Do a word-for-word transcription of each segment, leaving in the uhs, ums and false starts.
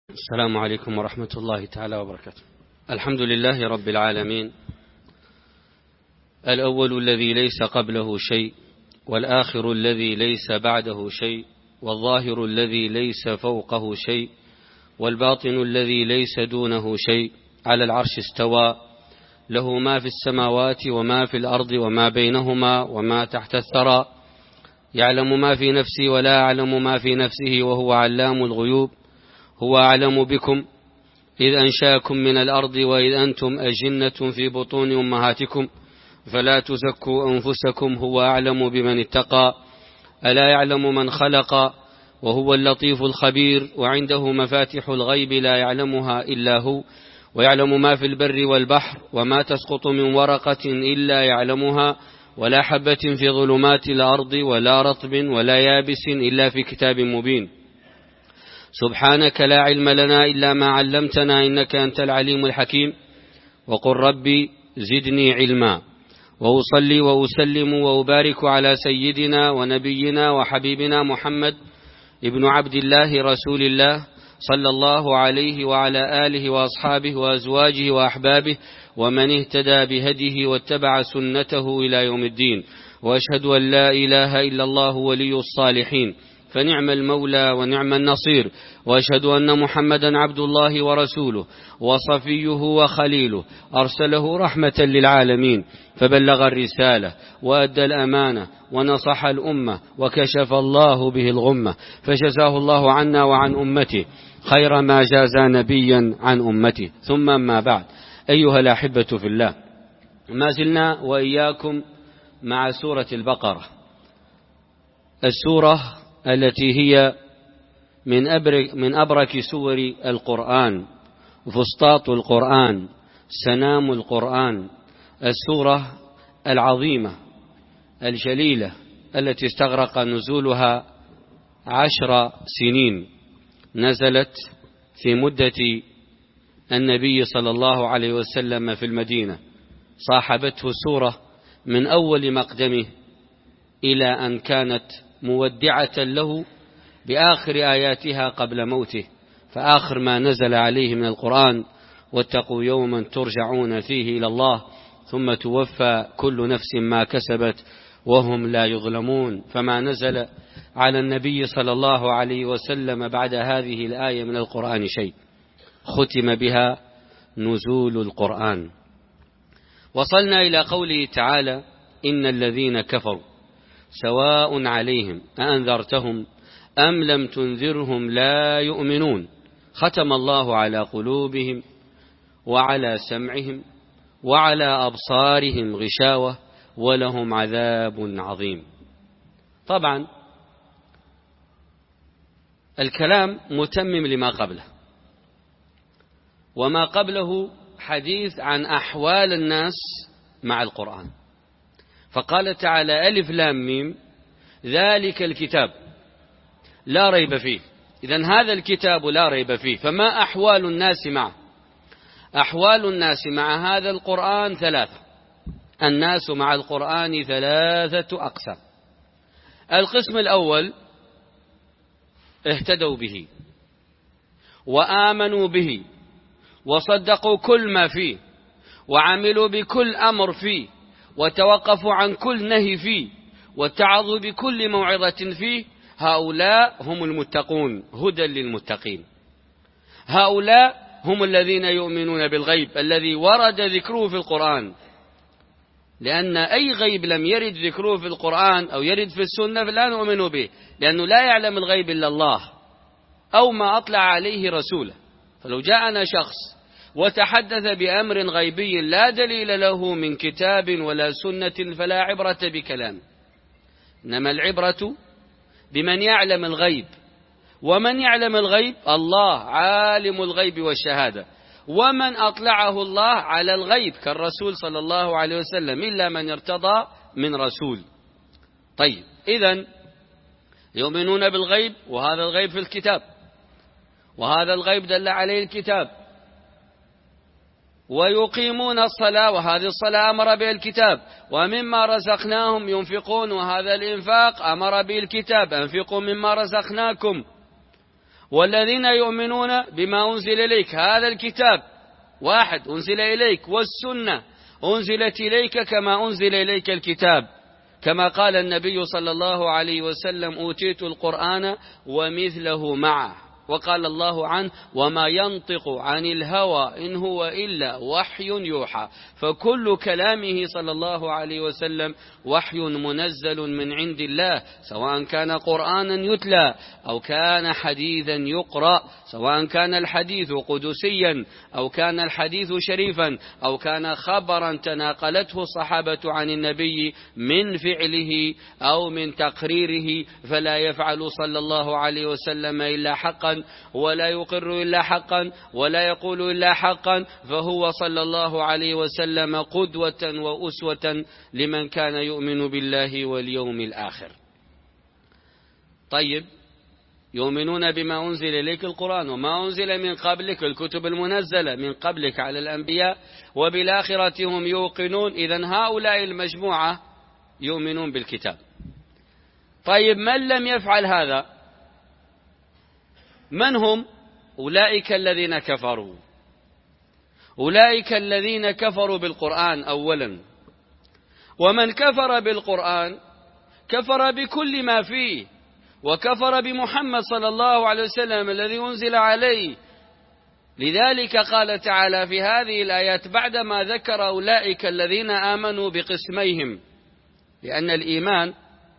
السلام عليكم ورحمة الله تعالى وبركاته. الحمد لله رب العالمين، الأول الذي ليس قبله شيء، والآخر الذي ليس بعده شيء، والظاهر الذي ليس فوقه شيء، والباطن الذي ليس دونه شيء. على العرش استوى، له ما في السماوات وما في الأرض وما بينهما وما تحت الثرى، يعلم ما في نفسي ولا أعلم ما في نفسه وهو علام الغيوب. هو أعلم بكم إذ أنشاكم من الأرض وإذ أنتم أجنة في بطون أمهاتكم فلا تزكوا أنفسكم هو أعلم بمن اتقى. ألا يعلم من خلق وهو اللطيف الخبير. وعنده مفاتح الغيب لا يعلمها إلا هو، ويعلم ما في البر والبحر، وما تسقط من ورقة إلا يعلمها، ولا حبة في ظلمات الأرض ولا رطب ولا يابس إلا في كتاب مبين. سبحانك لا علم لنا إلا ما علمتنا إنك أنت العليم الحكيم. وقل ربي زدني علما. وأصلي وأسلم وأبارك على سيدنا ونبينا وحبيبنا محمد ابن عبد الله رسول الله صلى الله عليه وعلى آله وأصحابه وأزواجه وأحبابه ومن اهتدى بهديه واتبع سنته إلى يوم الدين. وأشهد أن لا إله إلا الله ولي الصالحين، فنعم المولى ونعم النصير. وأشهد أن محمدا عبد الله ورسوله وصفيه وخليله، أرسله رحمة للعالمين، فبلغ الرسالة وأدى الأمانة ونصح الأمة وكشف الله به الغمة، فجزاه الله عنا وعن أمته خير ما جازى نبيا عن أمته. ثم ما بعد، أيها الأحبة في الله، ما زلنا وإياكم مع سورة البقرة، السورة التي هي من أبرك, من أبرك سور القرآن، فسطاط القرآن، سنام القرآن، السورة العظيمة الجليلة التي استغرق نزولها عشر سنين، نزلت في مدة النبي صلى الله عليه وسلم في المدينة، صاحبته سورة من أول مقدمه إلى أن كانت مودعة له بآخر آياتها قبل موته. فآخر ما نزل عليه من القرآن: واتقوا يوما ترجعون فيه إلى الله ثم توفى كل نفس ما كسبت وهم لا يظلمون. فما نزل على النبي صلى الله عليه وسلم بعد هذه الآية من القرآن شيء، ختم بها نزول القرآن. وصلنا إلى قوله تعالى: إن الذين كفروا سواء عليهم أأنذرتهم أم لم تنذرهم لا يؤمنون، ختم الله على قلوبهم وعلى سمعهم وعلى أبصارهم غشاوة ولهم عذاب عظيم. طبعا الكلام متمم لما قبله، وما قبله حديث عن أحوال الناس مع القرآن. فقال تعالى: ألف لام ميم ذلك الكتاب لا ريب فيه. إذن هذا الكتاب لا ريب فيه. فما أحوال الناس معه؟ أحوال الناس مع هذا القرآن ثلاثة. الناس مع القرآن ثلاثة أقسام. القسم الأول: اهتدوا به وآمنوا به وصدقوا كل ما فيه وعملوا بكل أمر فيه وتوقفوا عن كل نهي فيه واتعظوا بكل موعظة فيه. هؤلاء هم المتقون، هدى للمتقين. هؤلاء هم الذين يؤمنون بالغيب الذي ورد ذكره في القرآن، لأن أي غيب لم يرد ذكره في القرآن أو يرد في السنة فلا نؤمن به، لأنه لا يعلم الغيب إلا الله أو ما أطلع عليه رسوله. فلو جاءنا شخص وتحدث بأمر غيبي لا دليل له من كتاب ولا سنة فلا عبرة بكلام، إنما العبرة بمن يعلم الغيب. ومن يعلم الغيب؟ الله، عالم الغيب والشهادة. ومن أطلعه الله على الغيب كالرسول صلى الله عليه وسلم، إلا من ارتضى من رسول. طيب، إذن يؤمنون بالغيب، وهذا الغيب في الكتاب، وهذا الغيب دل عليه الكتاب. ويقيمون الصلاة، وهذه الصلاة أمر به الكتاب. ومما رزقناهم ينفقون، وهذا الإنفاق أمر به الكتاب: أنفقوا مما رزقناكم. والذين يؤمنون بما أنزل إليك، هذا الكتاب واحد أنزل إليك، والسنة أنزلت إليك كما أنزل إليك الكتاب، كما قال النبي صلى الله عليه وسلم: أوتيت القرآن ومثله معه. وقال الله عنه: وما ينطق عن الهوى إن هو إلا وحي يوحى. فكل كلامه صلى الله عليه وسلم وحي منزل من عند الله، سواء كان قرآنا يتلى أو كان حديثا يقرأ، سواء كان الحديث قدسيا أو كان الحديث شريفا أو كان خبرا تناقلته الصحابة عن النبي من فعله أو من تقريره، فلا يفعل صلى الله عليه وسلم إلا حقا، ولا يقر إلا حقا، ولا يقول إلا حقا، فهو صلى الله عليه وسلم قدوة وأسوة لمن كان يؤمن بالله واليوم الآخر. طيب، يؤمنون بما أنزل إليك القرآن وما أنزل من قبلك الكتب المنزلة من قبلك على الأنبياء، وبالآخرة هم يوقنون. إذن هؤلاء المجموعة يؤمنون بالكتاب. طيب، من لم يفعل هذا؟ من هم؟ أولئك الذين كفروا، أولئك الذين كفروا بالقرآن أولا. ومن كفر بالقرآن كفر بكل ما فيه، وكفر بمحمد صلى الله عليه وسلم الذي أنزل عليه. لذلك قال تعالى في هذه الآيات بعدما ذكر أولئك الذين آمنوا بقسميهم، لأن الإيمان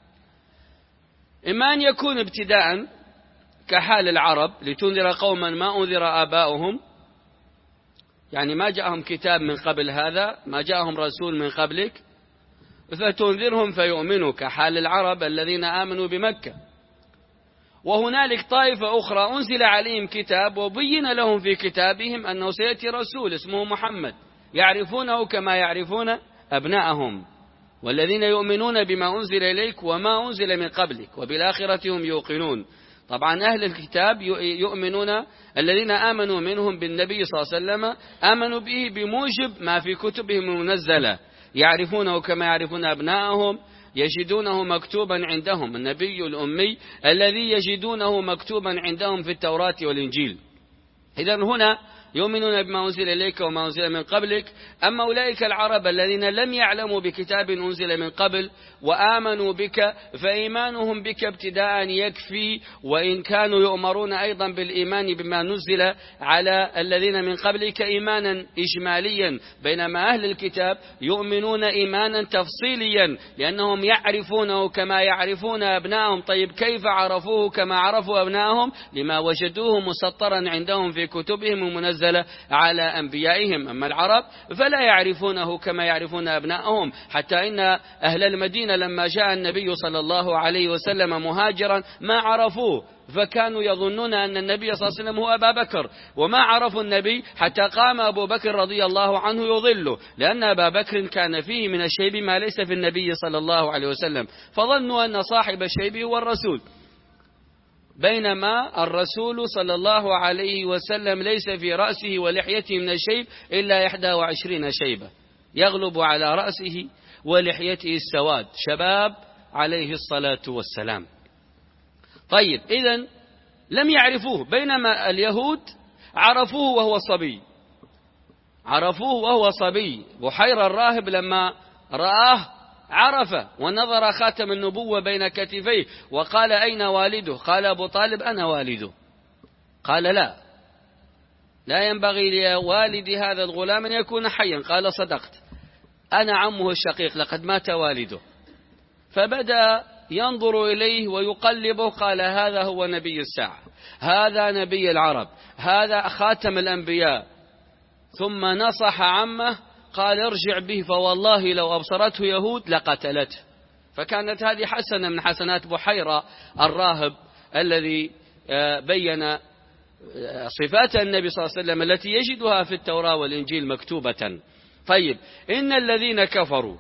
إما أن يكون ابتداء كحال العرب لتنذر قوما ما أنذر آباؤهم، يعني ما جاءهم كتاب من قبل هذا، ما جاءهم رسول من قبلك فتنذرهم فيؤمنوا، كحال العرب الذين آمنوا بمكة. وهنالك طائفة أخرى أنزل عليهم كتاب وبين لهم في كتابهم أنه سيأتي رسول اسمه محمد يعرفونه كما يعرفون أبناءهم. والذين يؤمنون بما أنزل إليك وما أنزل من قبلك وبالآخرة هم يوقنون. طبعا أهل الكتاب يؤمنون، الذين آمنوا منهم بالنبي صلى الله عليه وسلم آمنوا به بموجب ما في كتبهم المنزلة، يعرفونه كما يعرفون أبناءهم، يجدونه مكتوبا عندهم، النبي الأمي الذي يجدونه مكتوبا عندهم في التوراة والإنجيل. إذن هنا يؤمنون بما أنزل إليك وما أنزل من قبلك. أما أولئك العرب الذين لم يعلموا بكتاب أنزل من قبل وآمنوا بك، فإيمانهم بك ابتداء يكفي، وإن كانوا يؤمرون أيضا بالإيمان بما نزل على الذين من قبلك إيمانا إجماليا، بينما أهل الكتاب يؤمنون إيمانا تفصيليا لأنهم يعرفونه كما يعرفون أبنائهم. طيب، كيف عرفوه كما عرفوا أبنائهم؟ لما وجدوه مسطرا عندهم في كتبهم المنزلة على أنبيائهم. أما العرب فلا يعرفونه كما يعرفون أبنائهم، حتى إن أهل المدينة لما جاء النبي صلى الله عليه وسلم مهاجرا ما عرفوه، فكانوا يظنون أن النبي صلى الله عليه وسلم هو أبا بكر، وما عرفوا النبي حتى قام أبو بكر رضي الله عنه يضله، لأن أبا بكر كان فيه من الشيب ما ليس في النبي صلى الله عليه وسلم، فظنوا أن صاحب الشيب هو الرسول، بينما الرسول صلى الله عليه وسلم ليس في رأسه ولحيته من الشيب إلا إحدى وعشرين شيبة، يغلب على رأسه ولحيته السواد، شباب عليه الصلاة والسلام. طيب، إذن لم يعرفوه، بينما اليهود عرفوه وهو صبي، عرفوه وهو صبي. بحير الراهب لما رآه عرفه ونظر خاتم النبوة بين كتفيه وقال: أين والده؟ قال أبو طالب: أنا والده. قال: لا لا ينبغي لوالد هذا الغلام أن يكون حيا. قال: صدقت، أنا عمه الشقيق، لقد مات والده. فبدأ ينظر إليه ويقلبه، قال: هذا هو نبي الساعة، هذا نبي العرب، هذا خاتم الأنبياء. ثم نصح عمه قال: ارجع به فوالله لو أبصرته يهود لقتلته. فكانت هذه حسنة من حسنات بحيرة الراهب الذي بين صفات النبي صلى الله عليه وسلم التي يجدها في التوراة والإنجيل مكتوبة. طيب، إن الذين كفروا،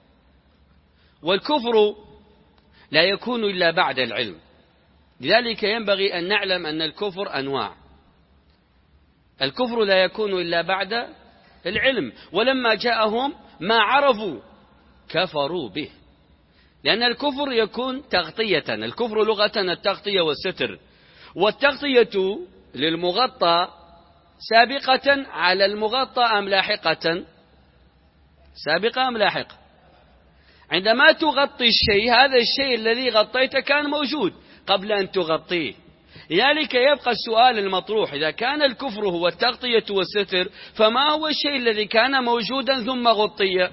والكفر لا يكون إلا بعد العلم، لذلك ينبغي أن نعلم أن الكفر أنواع. الكفر لا يكون إلا بعد العلم، ولما جاءهم ما عرفوا كفروا به، لأن الكفر يكون تغطية، الكفر لغة التغطية والستر، والتغطية للمغطى سابقة على المغطى أم لاحقة؟ سابقة أم لاحقة؟ عندما تغطي الشيء، هذا الشيء الذي غطيته كان موجود قبل أن تغطيه. لذلك يبقى السؤال المطروح: إذا كان الكفر هو التغطية والستر، فما هو الشيء الذي كان موجودا ثم غطي؟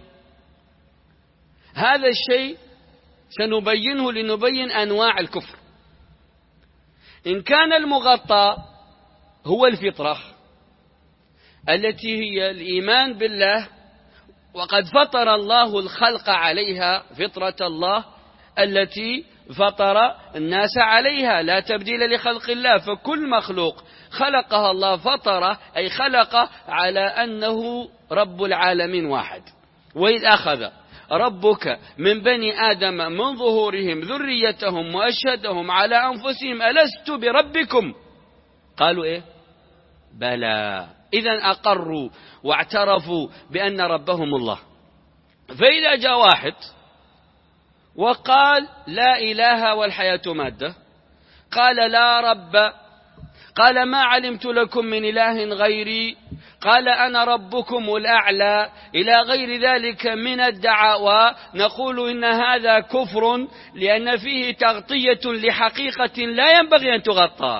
هذا الشيء سنبينه لنبين أنواع الكفر. إن كان المغطى هو الفطرة التي هي الإيمان بالله، وقد فطر الله الخلق عليها، فطرة الله التي فطر الناس عليها، لا تبديل لخلق الله، فكل مخلوق خلقها الله فطرة، أي خلق على أنه رب العالمين واحد. وإذ أخذ ربك من بني آدم من ظهورهم ذريتهم وأشهدهم على أنفسهم ألست بربكم؟ قالوا إيه؟ بلى. إذن أقروا واعترفوا بأن ربهم الله. فإذا جاء واحد وقال لا إله والحياة مادة، قال لا رب، قال ما علمت لكم من إله غيري، قال أنا ربكم الأعلى، إلى غير ذلك من الدعاوى، نقول إن هذا كفر، لأن فيه تغطية لحقيقة لا ينبغي أن تغطى،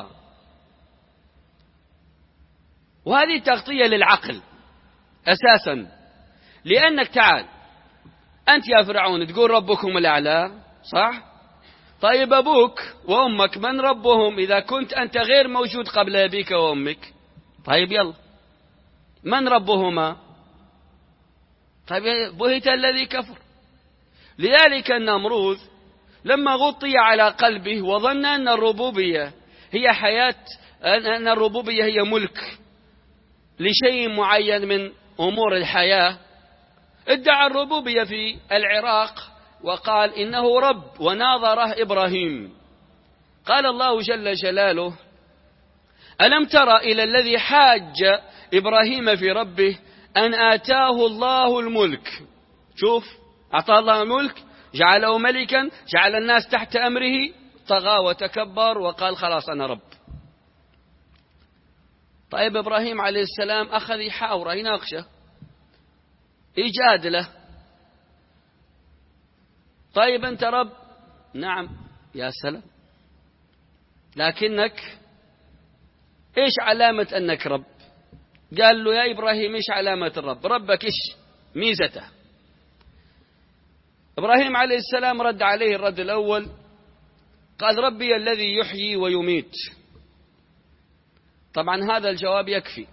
وهذه تغطية للعقل أساسا. لأنك تعال أنت يا فرعون تقول ربكم الأعلى، صح؟ طيب أبوك وأمك من ربهم إذا كنت أنت غير موجود قبل أبيك وأمك؟ طيب يلا، من ربهما؟ طيب بهت الذي كفر. لذلك النمروذ لما غطي على قلبه وظن أن الربوبية هي حياة، أن الربوبية هي ملك لشيء معين من أمور الحياة، ادعى الربوبية في العراق وقال إنه رب، وناظره إبراهيم. قال الله جل جلاله: ألم تر إلى الذي حاج إبراهيم في ربه أن آتاه الله الملك. شوف، أعطاه الله الملك، جعله ملكا، جعل الناس تحت أمره، طغى وتكبر وقال خلاص أنا رب. طيب إبراهيم عليه السلام أخذ يحاوره، يناقشه، يجادله. طيب أنت رب؟ نعم. يا سلام، لكنك إيش علامة أنك رب؟ قال له يا إبراهيم إيش علامة الرب؟ ربك إيش ميزته؟ إبراهيم عليه السلام رد عليه الرد الأول، قال ربي الذي يحيي ويميت. طبعا هذا الجواب يكفي.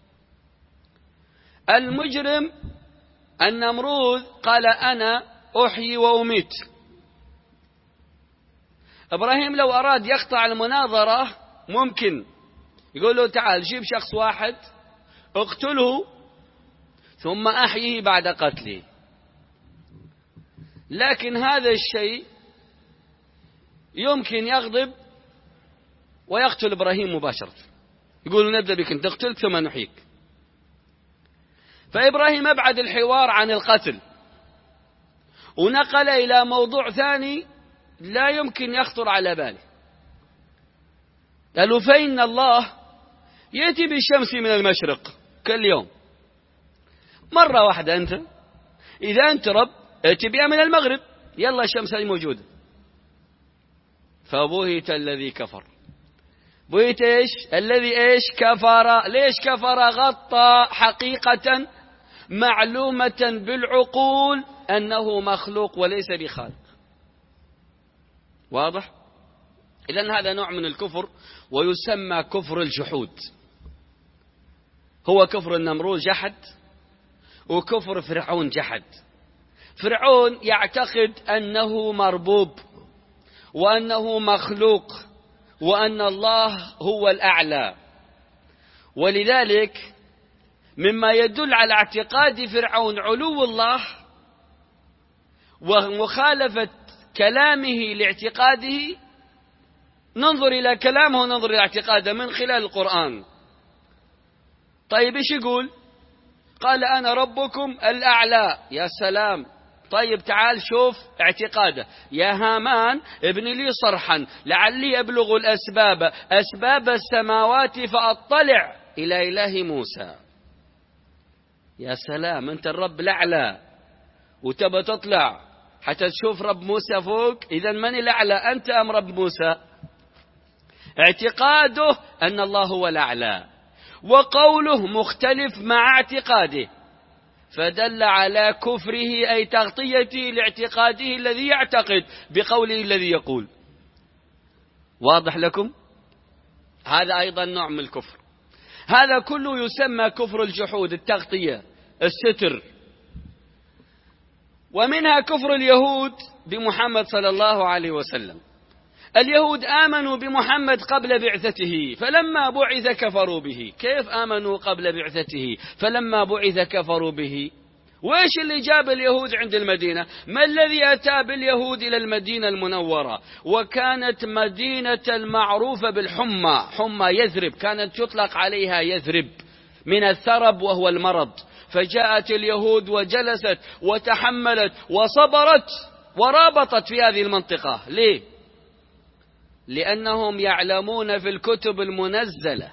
المجرم النمروذ قال أنا أحيي وأميت. إبراهيم لو أراد يقطع المناظرة ممكن يقول له تعال جيب شخص واحد اقتله ثم أحييه بعد قتله، لكن هذا الشيء يمكن يغضب ويقتل إبراهيم مباشرة، يقول نبدأ بك أنت تقتل ثم نحييك. فإبراهيم أبعد الحوار عن القتل ونقل إلى موضوع ثاني لا يمكن يخطر على باله. قالوا فإن الله يأتي بالشمس من المشرق كل يوم، مرة واحدة أنت إذا أنت رب ائتي بها من المغرب، يلا الشمس هذه موجودة. فبهت الذي كفر. بهت إيش؟ الذي إيش؟ كفر. ليش كفر؟ غطى حقيقة معلومة بالعقول أنه مخلوق وليس بخالق. واضح؟ إذن هذا نوع من الكفر ويسمى كفر الجحود. هو كفر النمروذ جحد، وكفر فرعون جحد. فرعون يعتقد أنه مربوب وأنه مخلوق وأن الله هو الأعلى، ولذلك مما يدل على اعتقاد فرعون علو الله ومخالفة كلامه لاعتقاده، ننظر إلى كلامه وننظر إلى اعتقاده من خلال القرآن. طيب إيش يقول؟ قال أنا ربكم الأعلى. يا سلام، طيب تعال شوف اعتقاده. يا هامان ابن لي صرحا لعلي أبلغ الأسباب أسباب السماوات فأطلع إلى إله موسى. يا سلام، أنت الرب الأعلى وتبى تطلع حتى تشوف رب موسى فوق؟ إذا من الأعلى، أنت أم رب موسى؟ اعتقاده أن الله هو الأعلى، وقوله مختلف مع اعتقاده، فدل على كفره أي تغطيته لاعتقاده الذي يعتقد بقوله الذي يقول. واضح لكم؟ هذا أيضا نوع من الكفر. هذا كله يسمى كفر الجحود، التغطية، الستر. ومنها كفر اليهود بمحمد صلى الله عليه وسلم. اليهود آمنوا بمحمد قبل بعثته فلما بعث كفروا به. كيف آمنوا قبل بعثته فلما بعث كفروا به؟ وإيش اللي جاب اليهود عند المدينة؟ ما الذي أتى باليهود إلى المدينة المنورة؟ وكانت مدينة المعروفة بالحمى، حمى يثرب، كانت تطلق عليها يثرب من الثرب وهو المرض. فجاءت اليهود وجلست وتحملت وصبرت ورابطت في هذه المنطقة. ليه؟ لأنهم يعلمون في الكتب المنزلة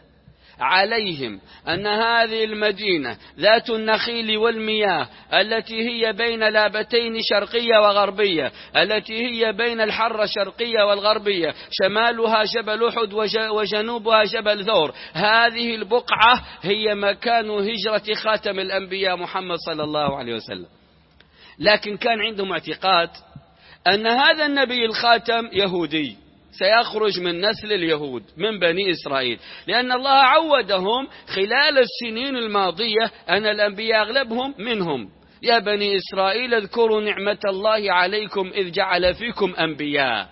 عليهم أن هذه المدينة ذات النخيل والمياه التي هي بين لابتين شرقية وغربية، التي هي بين الحرة الشرقية والغربية، شمالها جبل أحد وجنوبها جبل ثور. هذه البقعة هي مكان هجرة خاتم الأنبياء محمد صلى الله عليه وسلم. لكن كان عندهم اعتقاد أن هذا النبي الخاتم يهودي سيخرج من نسل اليهود من بني إسرائيل، لأن الله عودهم خلال السنين الماضية أن الأنبياء أغلبهم منهم. يا بني إسرائيل اذكروا نعمة الله عليكم إذ جعل فيكم أنبياء.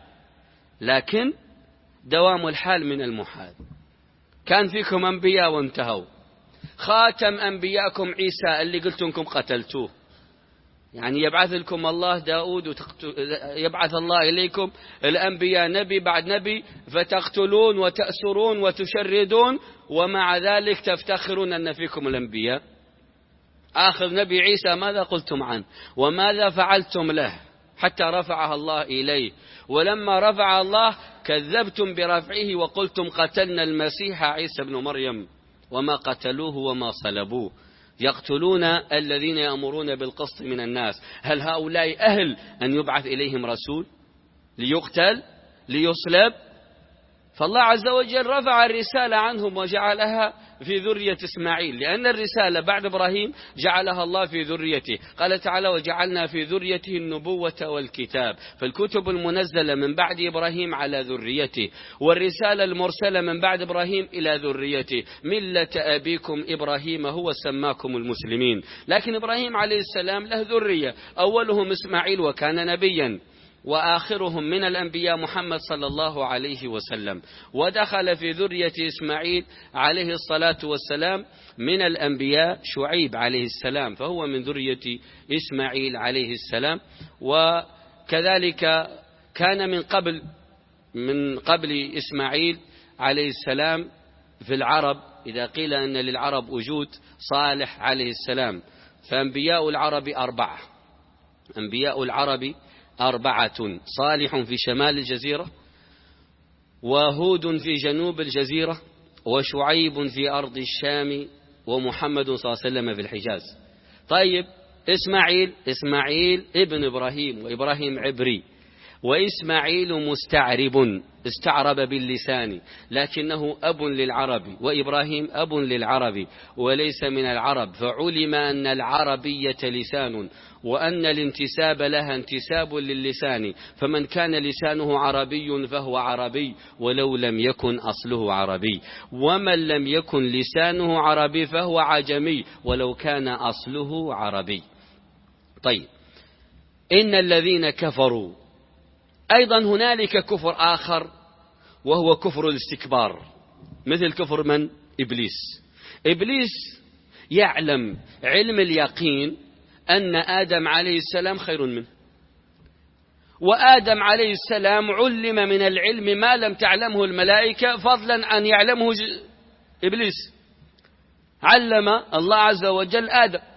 لكن دوام الحال من المحال، كان فيكم أنبياء وانتهوا. خاتم أنبياءكم عيسى اللي قلت لكم قتلتوه. يعني يبعث لكم الله داود وتقتل، يبعث الله إليكم الأنبياء نبي بعد نبي فتقتلون وتأسرون وتشردون، ومع ذلك تفتخرون أن فيكم الأنبياء. آخر نبي عيسى ماذا قلتم عنه وماذا فعلتم له حتى رفعها الله إليه؟ ولما رفع الله كذبتم برفعه وقلتم قتلنا المسيح عيسى بن مريم وما قتلوه وما صلبوه. يقتلون الذين يأمرون بالقسط من الناس. هل هؤلاء أهل أن يبعث إليهم رسول ليقتل ليصلب؟ فالله عز وجل رفع الرسالة عنهم وجعلها في ذرية إسماعيل، لأن الرسالة بعد إبراهيم جعلها الله في ذريته. قال تعالى وجعلنا في ذريته النبوة والكتاب. فالكتب المنزلة من بعد إبراهيم على ذريته، والرسالة المرسلة من بعد إبراهيم إلى ذريته. ملة أبيكم إبراهيم هو سماكم المسلمين. لكن إبراهيم عليه السلام له ذرية، أولهم إسماعيل وكان نبيا، وآخرهم من الأنبياء محمد صلى الله عليه وسلم. ودخل في ذرية إسماعيل عليه الصلاة والسلام من الأنبياء شعيب عليه السلام، فهو من ذرية إسماعيل عليه السلام. وكذلك كان من قبل من قبل إسماعيل عليه السلام في العرب، إذا قيل أن للعرب وجود، صالح عليه السلام. فأنبياء العرب أربعة، أنبياء العرب أربعة: صالح في شمال الجزيرة، وهود في جنوب الجزيرة، وشعيب في أرض الشام، ومحمد صلى الله عليه وسلم في الحجاز. طيب إسماعيل إسماعيل ابن إبراهيم، وإبراهيم عبري، وإسماعيل مستعرب استعرب باللسان لكنه أب للعرب، وإبراهيم أب للعرب وليس من العرب، فعلم أن العربية لسان وأن الانتساب لها انتساب للسان، فمن كان لسانه عربي فهو عربي ولو لم يكن أصله عربي، ومن لم يكن لسانه عربي فهو عجمي ولو كان أصله عربي. طيب إن الذين كفروا، أيضا هنالك كفر آخر وهو كفر الاستكبار، مثل كفر من؟ إبليس. إبليس يعلم علم اليقين أن آدم عليه السلام خير منه، وآدم عليه السلام علم من العلم ما لم تعلمه الملائكة فضلا عن يعلمه إبليس. علم الله عز وجل آدم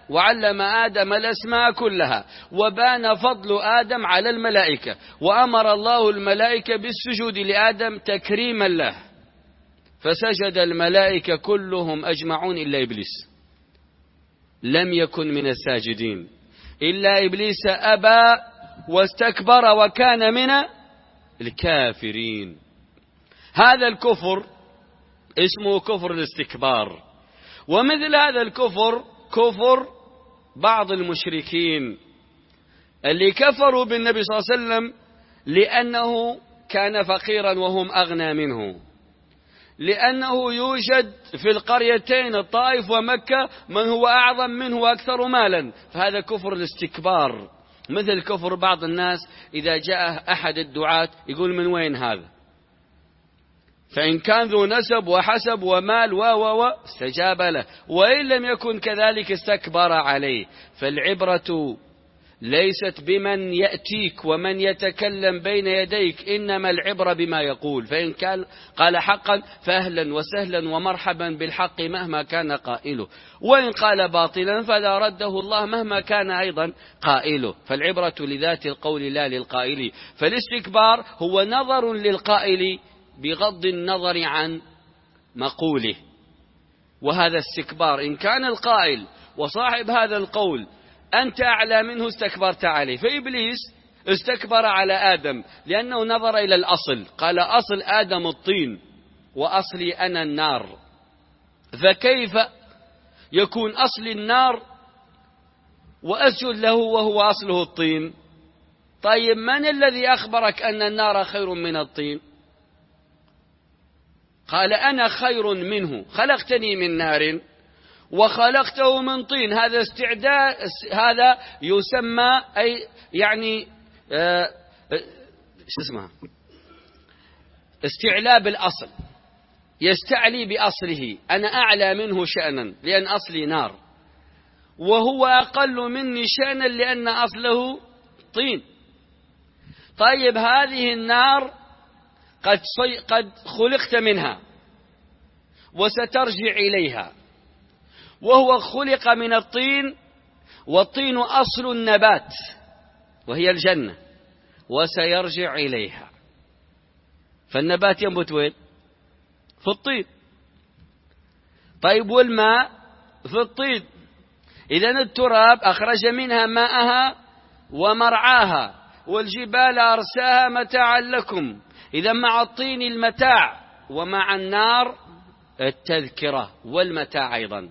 وعلم آدم الأسماء كلها، وبان فضل آدم على الملائكة، وأمر الله الملائكة بالسجود لآدم تكريما له، فسجد الملائكة كلهم أجمعون إلا إبليس، لم يكن من الساجدين، إلا إبليس أبى واستكبر وكان من الكافرين. هذا الكفر اسمه كفر الاستكبار. ومثل هذا الكفر كفر بعض المشركين اللي كفروا بالنبي صلى الله عليه وسلم لأنه كان فقيرا وهم أغنى منه، لأنه يوجد في القريتين الطائف ومكة من هو أعظم منه وأكثر مالا، فهذا كفر الاستكبار. مثل كفر بعض الناس إذا جاء أحد الدعاة يقول من وين هذا، فإن كان ذو نسب وحسب ومال و و و استجاب له، وإن لم يكن كذلك استكبر عليه. فالعبرة ليست بمن يأتيك ومن يتكلم بين يديك، إنما العبرة بما يقول، فإن كان قال حقا فأهلا وسهلا ومرحبا بالحق مهما كان قائله، وإن قال باطلا فلا رده الله مهما كان أيضا قائله. فالعبرة لذات القول لا للقائل. فالاستكبار هو نظر للقائل بغض النظر عن مقوله، وهذا استكبار. إن كان القائل وصاحب هذا القول أنت أعلى منه استكبرت عليه. فإبليس استكبر على آدم لأنه نظر إلى الأصل، قال أصل آدم الطين وأصلي أنا النار، فكيف يكون أصل النار وأسجد له وهو أصله الطين؟ طيب من الذي أخبرك أن النار خير من الطين؟ قال أنا خير منه، خلقتني من نار وخلقته من طين. هذا استعداد، هذا يسمى أي يعني آه شو اسمه استعلاء بالأصل، يستعلي بأصله، أنا أعلى منه شأنا لأن أصلي نار، وهو أقل مني شأنا لأن أصله طين. طيب هذه النار قد قد خلقت منها وسترجع إليها، وهو خلق من الطين، والطين أصل النبات وهي الجنة، وسيرجع إليها. فالنبات ينبت وين؟ في الطين. طيب والماء في الطين. إذن التراب أخرج منها ماءها ومرعاها، والجبال أرساها متاعا لكم. إذا مع الطين المتاع، ومع النار التذكرة والمتاع أيضا.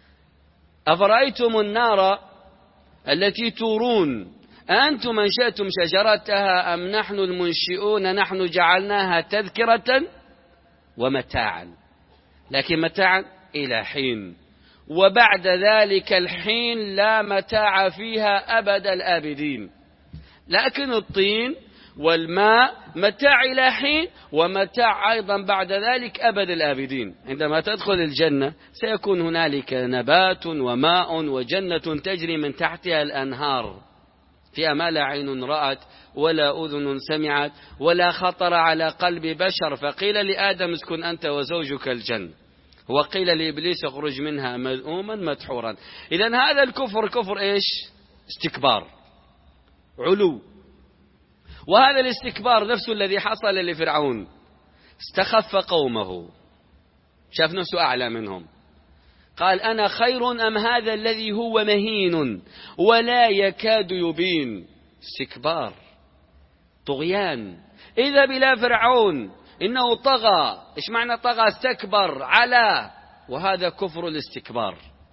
أفرأيتم النار التي تورون أنتم أنشأتم شجرتها أم نحن المنشئون؟ نحن جعلناها تذكرة ومتاعا، لكن متاعا إلى حين، وبعد ذلك الحين لا متاع فيها أبد الآبدين. لكن الطين والماء متاع إلى حين، ومتاع أيضا بعد ذلك أبد الآبدين. عندما تدخل الجنة سيكون هنالك نبات وماء وجنة تجري من تحتها الأنهار، فيها ما لا عين رأت ولا أذن سمعت ولا خطر على قلب بشر. فقيل لآدم اسكن أنت وزوجك الجنة، وقيل لإبليس اخرج منها مذءوما مدحورا. إذن هذا الكفر كفر إيش؟ استكبار، علو. وهذا الاستكبار نفسه الذي حصل لفرعون، استخف قومه، شاف نفسه أعلى منهم، قال أنا خير أم هذا الذي هو مهين ولا يكاد يبين. استكبار، طغيان. إذا بلا فرعون إنه طغى. إيش معنى طغى؟ استكبر، على، وهذا كفر الاستكبار.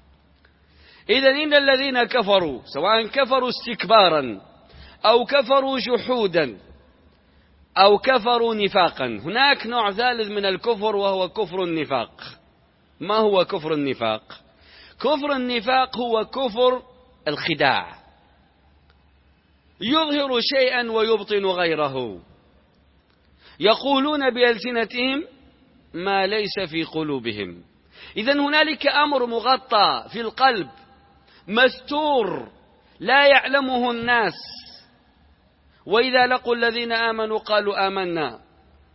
إذا إن الذين كفروا سواء كفروا استكبارا أو كفروا جحودا أو كفروا نفاقا. هناك نوع ثالث من الكفر وهو كفر النفاق. ما هو كفر النفاق؟ كفر النفاق هو كفر الخداع، يظهر شيئا ويبطن غيره، يقولون بألسنتهم ما ليس في قلوبهم. إذن هنالك أمر مغطى في القلب مستور لا يعلمه الناس، وإذا لقوا الذين آمنوا قالوا آمنا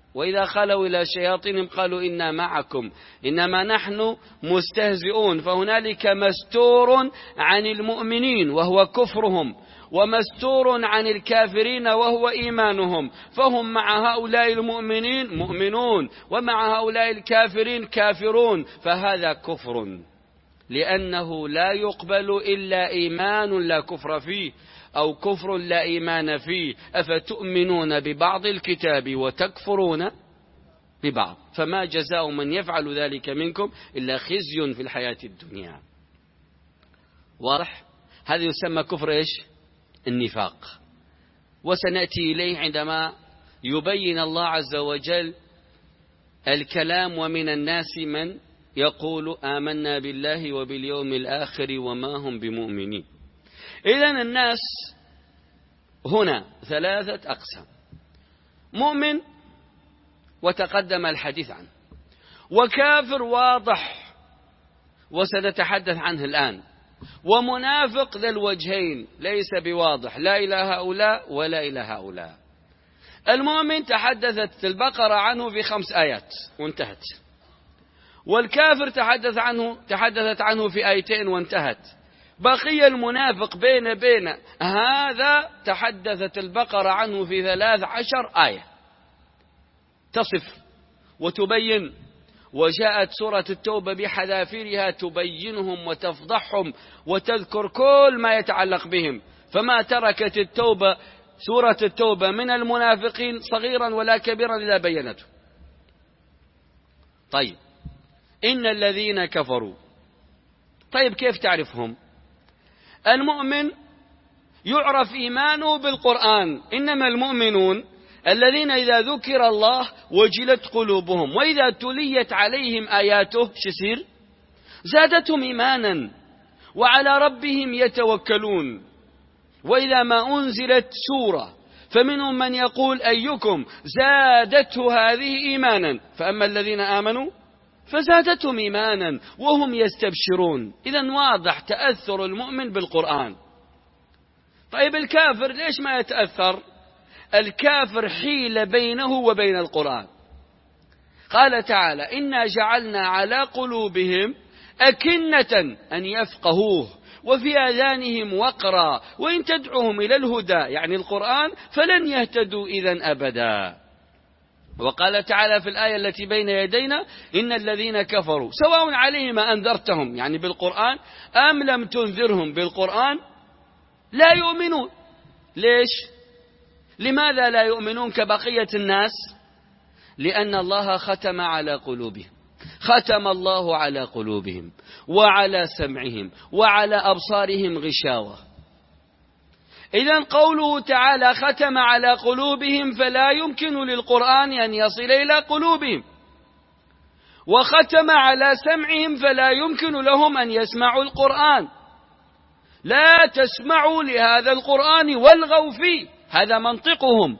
وإذا خلوا إلى شياطينهم قالوا إنا معكم إنما نحن مستهزئون. فهنالك مستور عن المؤمنين وهو كفرهم، ومستور عن الكافرين وهو إيمانهم، فهم مع هؤلاء المؤمنين مؤمنون ومع هؤلاء الكافرين كافرون، فهذا كفر، لأنه لا يقبل إلا إيمان لا كفر فيه، أو كفر لا إيمان فيه. أفتؤمنون ببعض الكتاب وتكفرون ببعض، فما جزاء من يفعل ذلك منكم إلا خزي في الحياة الدنيا. واضح؟ هذا يسمى كفر إيش؟ النفاق، وسنأتي إليه عندما يبين الله عز وجل الكلام. ومن الناس من يقول آمنا بالله وباليوم الآخر وما هم بمؤمنين. إذن الناس هنا ثلاثة أقسام: مؤمن وتقدم الحديث عنه، وكافر واضح وسنتحدث عنه الآن، ومنافق ذا الوجهين ليس بواضح، لا إلى هؤلاء ولا إلى هؤلاء. المؤمن تحدثت البقرة عنه في خمس آيات وانتهت، والكافر تحدث عنه تحدثت عنه في آيتين وانتهت. بقي المنافق بين بين هذا تحدثت البقرة عنه في ثلاث عشر آية تصف وتبين، وجاءت سورة التوبة بحذافيرها تبينهم وتفضحهم وتذكر كل ما يتعلق بهم، فما تركت التوبة سورة التوبة من المنافقين صغيرا ولا كبيرا إلا بينته. طيب، إن الذين كفروا، طيب كيف تعرفهم؟ المؤمن يعرف إيمانه بالقرآن، إنما المؤمنون الذين إذا ذكر الله وجلت قلوبهم وإذا تليت عليهم آياته شسير زادتهم إيمانا وعلى ربهم يتوكلون. وإذا ما أنزلت سورة فمنهم من يقول أيكم زادته هذه إيمانا، فأما الذين آمنوا فزادتهم إيمانا وهم يستبشرون. إذن واضح تأثر المؤمن بالقرآن. طيب الكافر ليش ما يتأثر؟ الكافر حيل بينه وبين القرآن. قال تعالى إنا جعلنا على قلوبهم أكنة أن يفقهوه وفي آذانهم وقرا وإن تدعوهم إلى الهدى، يعني القرآن، فلن يهتدوا إذن أبدا. وقال تعالى في الآية التي بين يدينا إن الذين كفروا سواء عليهم أنذرتهم، يعني بالقرآن، أم لم تنذرهم بالقرآن لا يؤمنون. ليش؟ لماذا لا يؤمنون كبقية الناس؟ لأن الله ختم على قلوبهم، ختم الله على قلوبهم وعلى سمعهم وعلى أبصارهم غشاوة. إذن قوله تعالى ختم على قلوبهم فلا يمكن للقرآن أن يصل إلى قلوبهم، وختم على سمعهم فلا يمكن لهم أن يسمعوا القرآن. لا تسمعوا لهذا القرآن والغوا فيه، هذا منطقهم.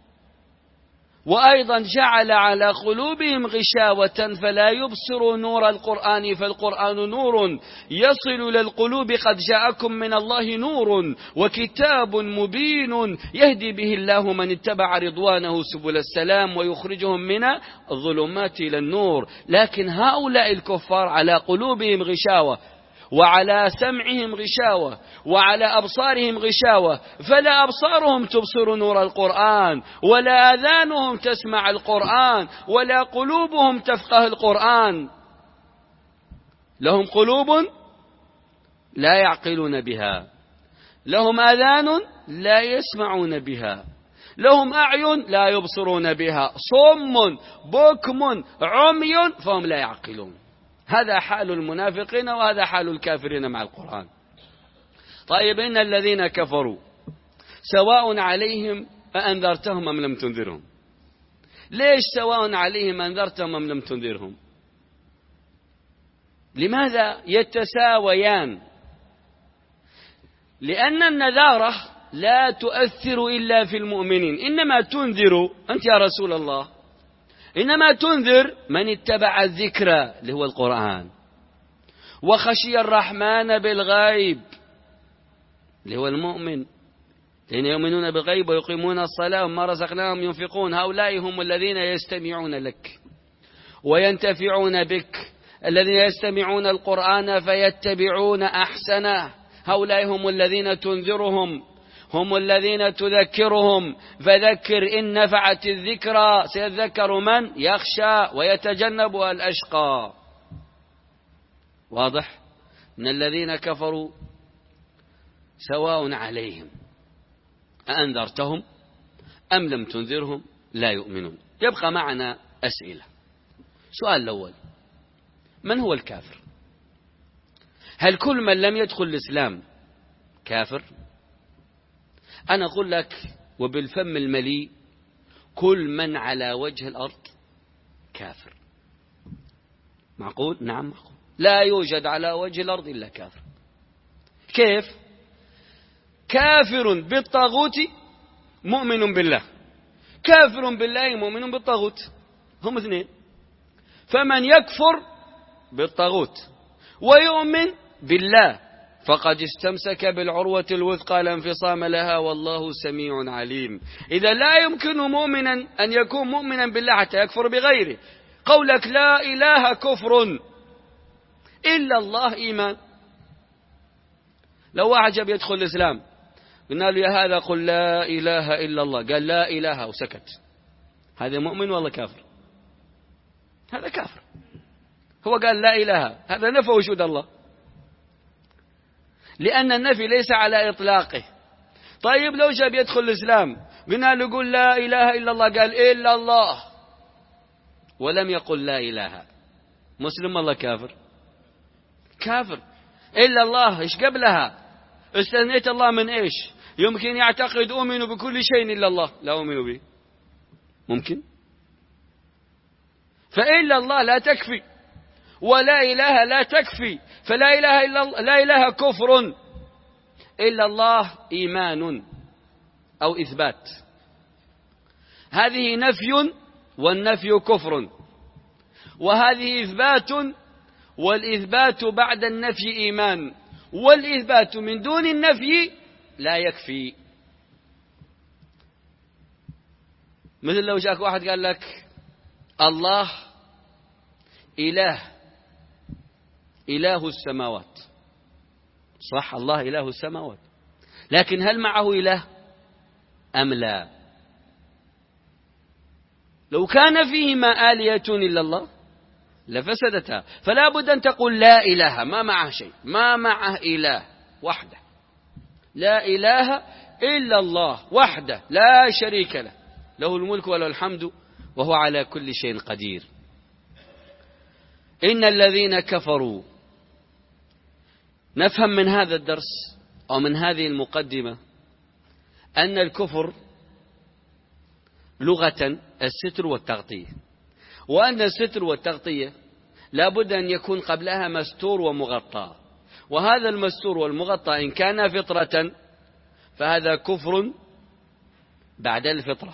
وأيضا جعل على قلوبهم غشاوة فلا يبصروا نور القرآن، فالقرآن نور يصل إلى القلوب، قد جاءكم من الله نور وكتاب مبين يهدي به الله من اتبع رضوانه سبل السلام ويخرجهم من الظلمات إلى النور. لكن هؤلاء الكفار على قلوبهم غشاوة وعلى سمعهم غشاوة وعلى أبصارهم غشاوة، فلا أبصارهم تبصر نور القرآن ولا آذانهم تسمع القرآن ولا قلوبهم تفقه القرآن. لهم قلوب لا يعقلون بها، لهم آذان لا يسمعون بها، لهم أعين لا يبصرون بها، صم بكم عمي فهم لا يعقلون. هذا حال المنافقين وهذا حال الكافرين مع القرآن. طيب إن الذين كفروا سواء عليهم أأنذرتهم أم لم تنذرهم. ليش سواء عليهم أنذرتهم أم لم تنذرهم؟ لماذا يتساويان؟ لأن النذارة لا تؤثر إلا في المؤمنين، إنما تنذر أنت يا رسول الله، إنما تنذر من اتبع الذكر اللي هو القرآن وخشي الرحمن بالغيب اللي هو المؤمن. الذين يؤمنون بالغيب ويقيمون الصلاة وما رزقناهم ينفقون، هؤلاء هم الذين يستمعون لك وينتفعون بك، الذين يستمعون القرآن فيتبعون أحسنه، هؤلاء هم الذين تنذرهم، هم الذين تذكرهم. فذكر إن نفعت الذكرى، سيذكر من يخشى ويتجنبها الأشقى. واضح؟ إن الذين كفروا سواء عليهم أأنذرتهم أم لم تنذرهم لا يؤمنون. يبقى معنا أسئلة. سؤال الأول: من هو الكافر؟ هل كل من لم يدخل الإسلام كافر؟ أنا أقول لك وبالفم المليء: كل من على وجه الأرض كافر. معقول؟ نعم معقول. لا يوجد على وجه الأرض إلا كافر. كيف؟ كافر بالطاغوت مؤمن بالله، كافر بالله مؤمن بالطاغوت، هم اثنين. فمن يكفر بالطاغوت ويؤمن بالله فقد استمسك بالعروة الوثقى لا انفصام لها والله سميع عليم. إذا لا يمكن مؤمنا أن يكون مؤمنا بالله حتى يكفر بغيره. قولك لا إله كفر، إلا الله إيمان. لو واحد جاب يدخل الإسلام قلنا له يا هذا قل لا إله إلا الله، قال لا إله وسكت، هذا مؤمن والله كافر؟ هذا كافر. هو قال لا إله، هذا نفى وجود الله، لأن النفي ليس على إطلاقه. طيب لو جاب يدخل الإسلام قلنا له قل لا إله إلا الله، قال إلا الله ولم يقل لا إله، مسلم والله كافر؟ كافر. إلا الله إيش قبلها؟ استثنيت الله من إيش؟ يمكن يعتقد أؤمن بكل شيء إلا الله، لا أؤمن به، ممكن. فإلا الله لا تكفي ولا إله لا تكفي، فلا إله إلا الله، لا إله كفر، إلا الله إيمان أو إثبات. هذه نفي والنفي كفر، وهذه إثبات والإثبات بعد النفي إيمان، والإثبات من دون النفي لا يكفي. مثل لو جاك واحد قال لك الله إله، إله السماوات، صح، الله إله السماوات، لكن هل معه إله أم لا؟ لو كان فيهما آلية إلا الله لفسدتها، فلا بد أن تقول لا إله، ما معه شيء، ما معه إله وحده، لا إله إلا الله وحده لا شريك له، له الملك وله الحمد وهو على كل شيء قدير. إن الذين كفروا، نفهم من هذا الدرس أو من هذه المقدمة أن الكفر لغة الستر والتغطية، وأن الستر والتغطية لا بد أن يكون قبلها مستور ومغطى، وهذا المستور والمغطى إن كان فطرة فهذا كفر بعد الفطرة.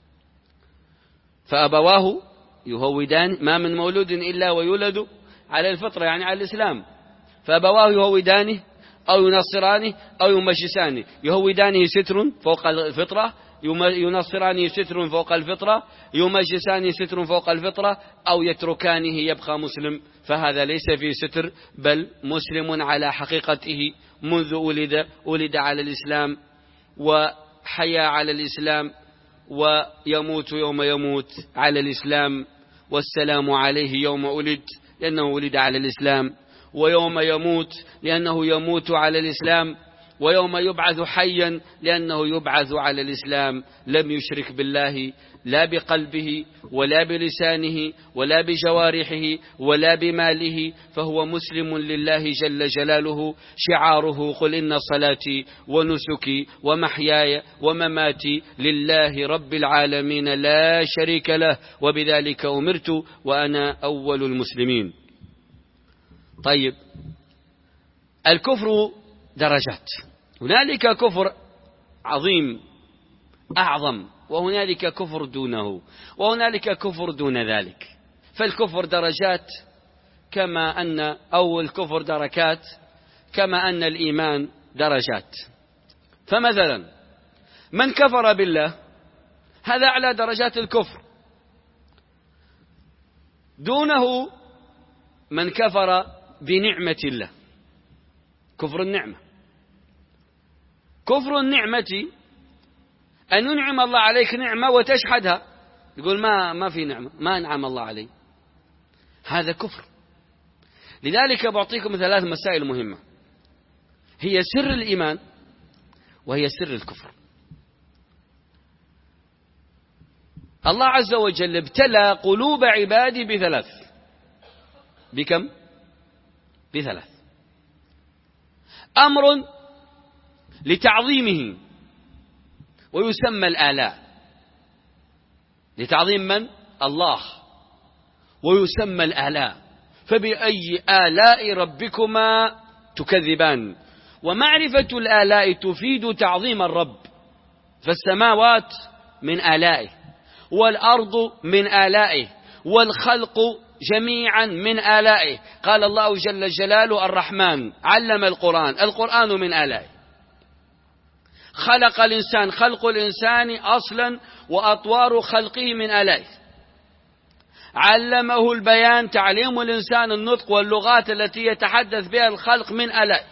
فأبواه يهودان، ما من مولود إلا ويولد على الفطرة يعني على الإسلام، فأبواه يهودانه أو ينصرانه أو يمجسانه، يهودانه ستر فوق الفطرة، ينصرانه ستر فوق الفطرة، يمجسانه ستر فوق الفطرة، أو يتركانه يبقى مسلم، فهذا ليس فيه ستر بل مسلم على حقيقته منذ ولد ولد على الإسلام وحيا على الإسلام ويموت يوم يموت على الإسلام، والسلام عليه يوم ولد لأنه ولد على الإسلام، ويوم يموت لأنه يموت على الإسلام، ويوم يبعث حيا لأنه يبعث على الإسلام. لم يشرك بالله لا بقلبه ولا بلسانه ولا بجوارحه ولا بماله، فهو مسلم لله جل جلاله. شعاره قل إن صلاتي ونسكي ومحياي ومماتي لله رب العالمين لا شريك له وبذلك أمرت وأنا أول المسلمين. طيب، الكفر درجات، هنالك كفر عظيم أعظم، وهنالك كفر دونه، وهنالك كفر دون ذلك. فالكفر درجات كما أن أو الكفر دركات كما أن الإيمان درجات. فمثلا من كفر بالله هذا أعلى درجات الكفر، دونه من كفر بنعمة الله، كفر النعمة. كفر النعمة أن ينعم الله عليك نعمة وتشحدها، يقول ما ما في نعمة، ما أنعم الله علي، هذا كفر. لذلك بعطيكم ثلاث مسائل مهمة هي سر الإيمان وهي سر الكفر. الله عز وجل ابتلى قلوب عبادي بثلاث. بكم؟ بثلاث. أمر لتعظيمه ويسمى الآلاء، لتعظيم من؟ الله، ويسمى الآلاء. فبأي آلاء ربكما تكذبان؟ ومعرفة الآلاء تفيد تعظيم الرب، فالسماوات من آلائه، والأرض من آلائه، والخلق جميعا من آلائه. قال الله جل جلاله الرحمن علم القرآن، القرآن من آلائه. خلق الإنسان، خلق الإنسان أصلا وأطوار خلقه من آلائه. علمه البيان، تعليم الإنسان النطق واللغات التي يتحدث بها الخلق من آلائه.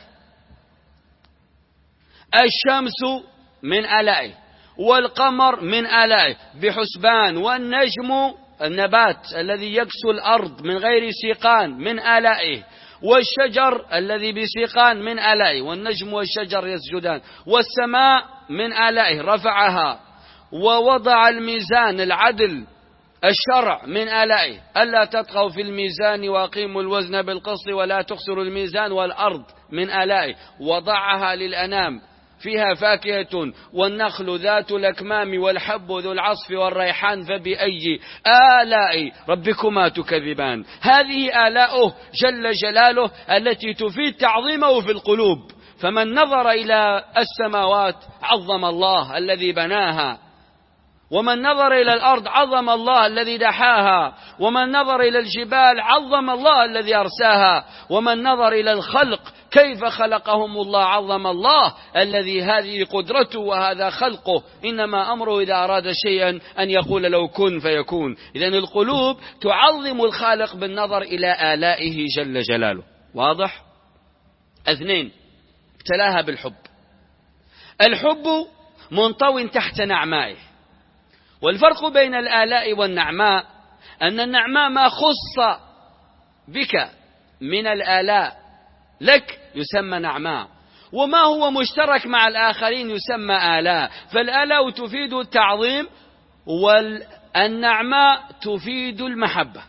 الشمس من آلائه، والقمر من آلائه بحسبان، والنجم النبات الذي يكسو الأرض من غير سيقان من آلائه، والشجر الذي بسيقان من آلائه، والنجم والشجر يسجدان، والسماء من آلائه رفعها، ووضع الميزان العدل الشرع من آلائه، ألا تطغوا في الميزان وأقيموا الوزن بالقسط ولا تخسروا الميزان، والأرض من آلائه وضعها للأنام فيها فاكهة والنخل ذات الأكمام والحب ذو العصف والريحان، فبأي آلاء ربكما تكذبان؟ هذه آلاؤه جل جلاله التي تفيد تعظيمه في القلوب. فمن نظر إلى السماوات عظم الله الذي بناها، ومن نظر إلى الأرض عظم الله الذي دحاها، ومن نظر إلى الجبال عظم الله الذي أرساها، ومن نظر إلى الخلق كيف خلقهم الله عظم الله الذي هذه قدرته وهذا خلقه. إنما أمره إذا أراد شيئا أن يقول له كن فيكون. إذن القلوب تعظم الخالق بالنظر إلى آلائه جل جلاله. واضح؟ اثنين، ابتلاها بالحب. الحب منطوي تحت نعمائه، والفرق بين الآلاء والنعماء أن النعماء ما خص بك من الآلاء لك يسمى نعماء، وما هو مشترك مع الآخرين يسمى آلاء. فالآلاء تفيد التعظيم، والنعماء تفيد المحبة.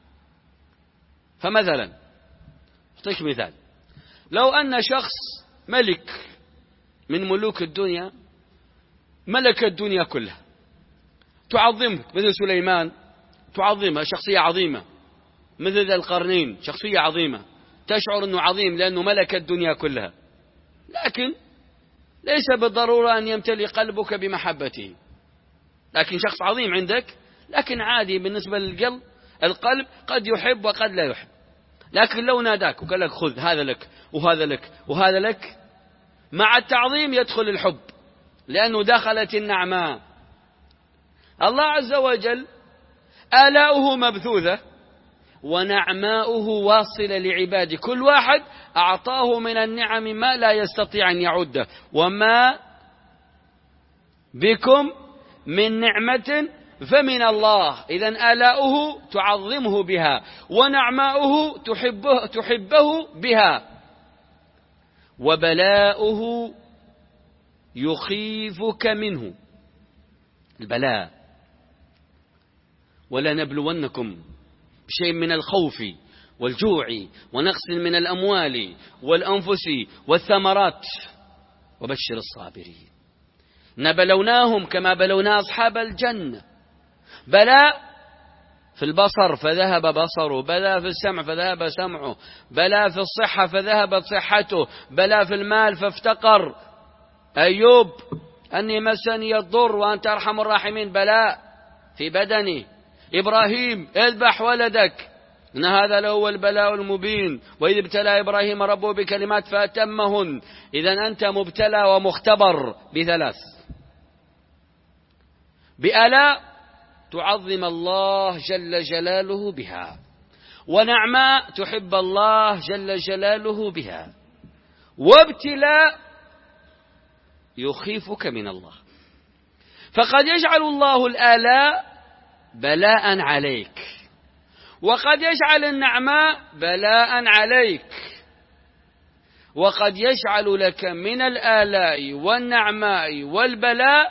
فمثلا أعطيك مثال، لو أن شخص ملك من ملوك الدنيا ملك الدنيا كلها، تعظمه مثل سليمان، تعظمها شخصية عظيمة، مثل ذا القرنين شخصية عظيمة، تشعر أنه عظيم لأنه ملك الدنيا كلها، لكن ليس بالضرورة أن يمتلئ قلبك بمحبته. لكن شخص عظيم عندك لكن عادي بالنسبة للقلب، القلب قد يحب وقد لا يحب. لكن لو ناداك وقال لك خذ هذا لك وهذا لك وهذا لك، مع التعظيم يدخل الحب لأنه دخلت النعماء. الله عز وجل آلاؤه مبثوثة ونعماؤه واصلة لعباده، كل واحد أعطاه من النعم ما لا يستطيع أن يعده. وما بكم من نعمة فمن الله. إذن آلاؤه تعظمه بها، ونعماؤه تحبه, تحبه بها، وبلاؤه يخيفك منه. البلاء، ولنبلونكم بشيء من الخوف والجوع ونقص من الأموال والأنفس والثمرات وبشر الصابرين. نبلوناهم كما بلونا أصحاب الجنة. بلاء في البصر فذهب بصره، بلاء في السمع فذهب سمعه، بلاء في الصحة فذهبت صحته، بلاء في المال فافتقر. أيوب أني مسني الضر وأنت أرحم الراحمين، بلاء في بدنه. إبراهيم اذبح ولدك، إن هذا لهو البلاء المبين. وإذ ابتلى إبراهيم ربه بكلمات فأتمهن. إذن أنت مبتلى ومختبر بثلاث. بآلاء تعظم الله جل جلاله بها، ونعماء تحب الله جل جلاله بها، وابتلاء يخيفك من الله. فقد يجعل الله الآلاء بلاء عليك، وقد يجعل النعماء بلاء عليك، وقد يجعل لك من الآلاء والنعماء والبلاء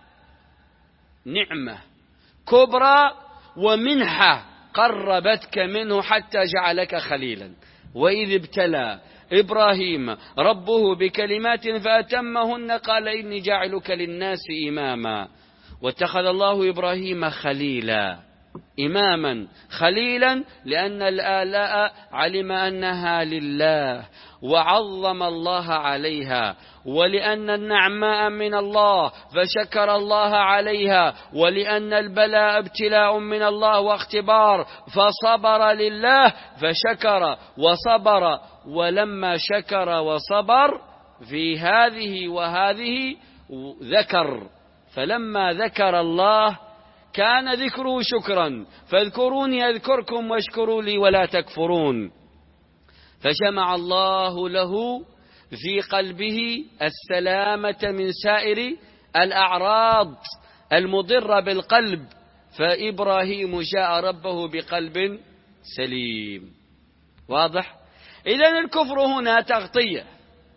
نعمة كبرى ومنحة قربتك منه حتى جعلك خليلا. وإذ ابتلى إبراهيم ربه بكلمات فأتمهن قال إني جاعلك للناس إماما، واتخذ الله إبراهيم خليلا، إماما خليلا، لأن الآلاء علم أنها لله وعظم الله عليها، ولأن النعماء من الله فشكر الله عليها، ولأن البلاء ابتلاء من الله واختبار فصبر لله فشكر وصبر. ولما شكر وصبر في هذه وهذه ذكر، فلما ذكر الله كان ذكره شكرا، فاذكروني أذكركم واشكروا لي ولا تكفرون. فجمع الله له في قلبه السلامة من سائر الأعراض المضرة بالقلب، فإبراهيم جاء ربه بقلب سليم. واضح؟ إذن الكفر هنا تغطية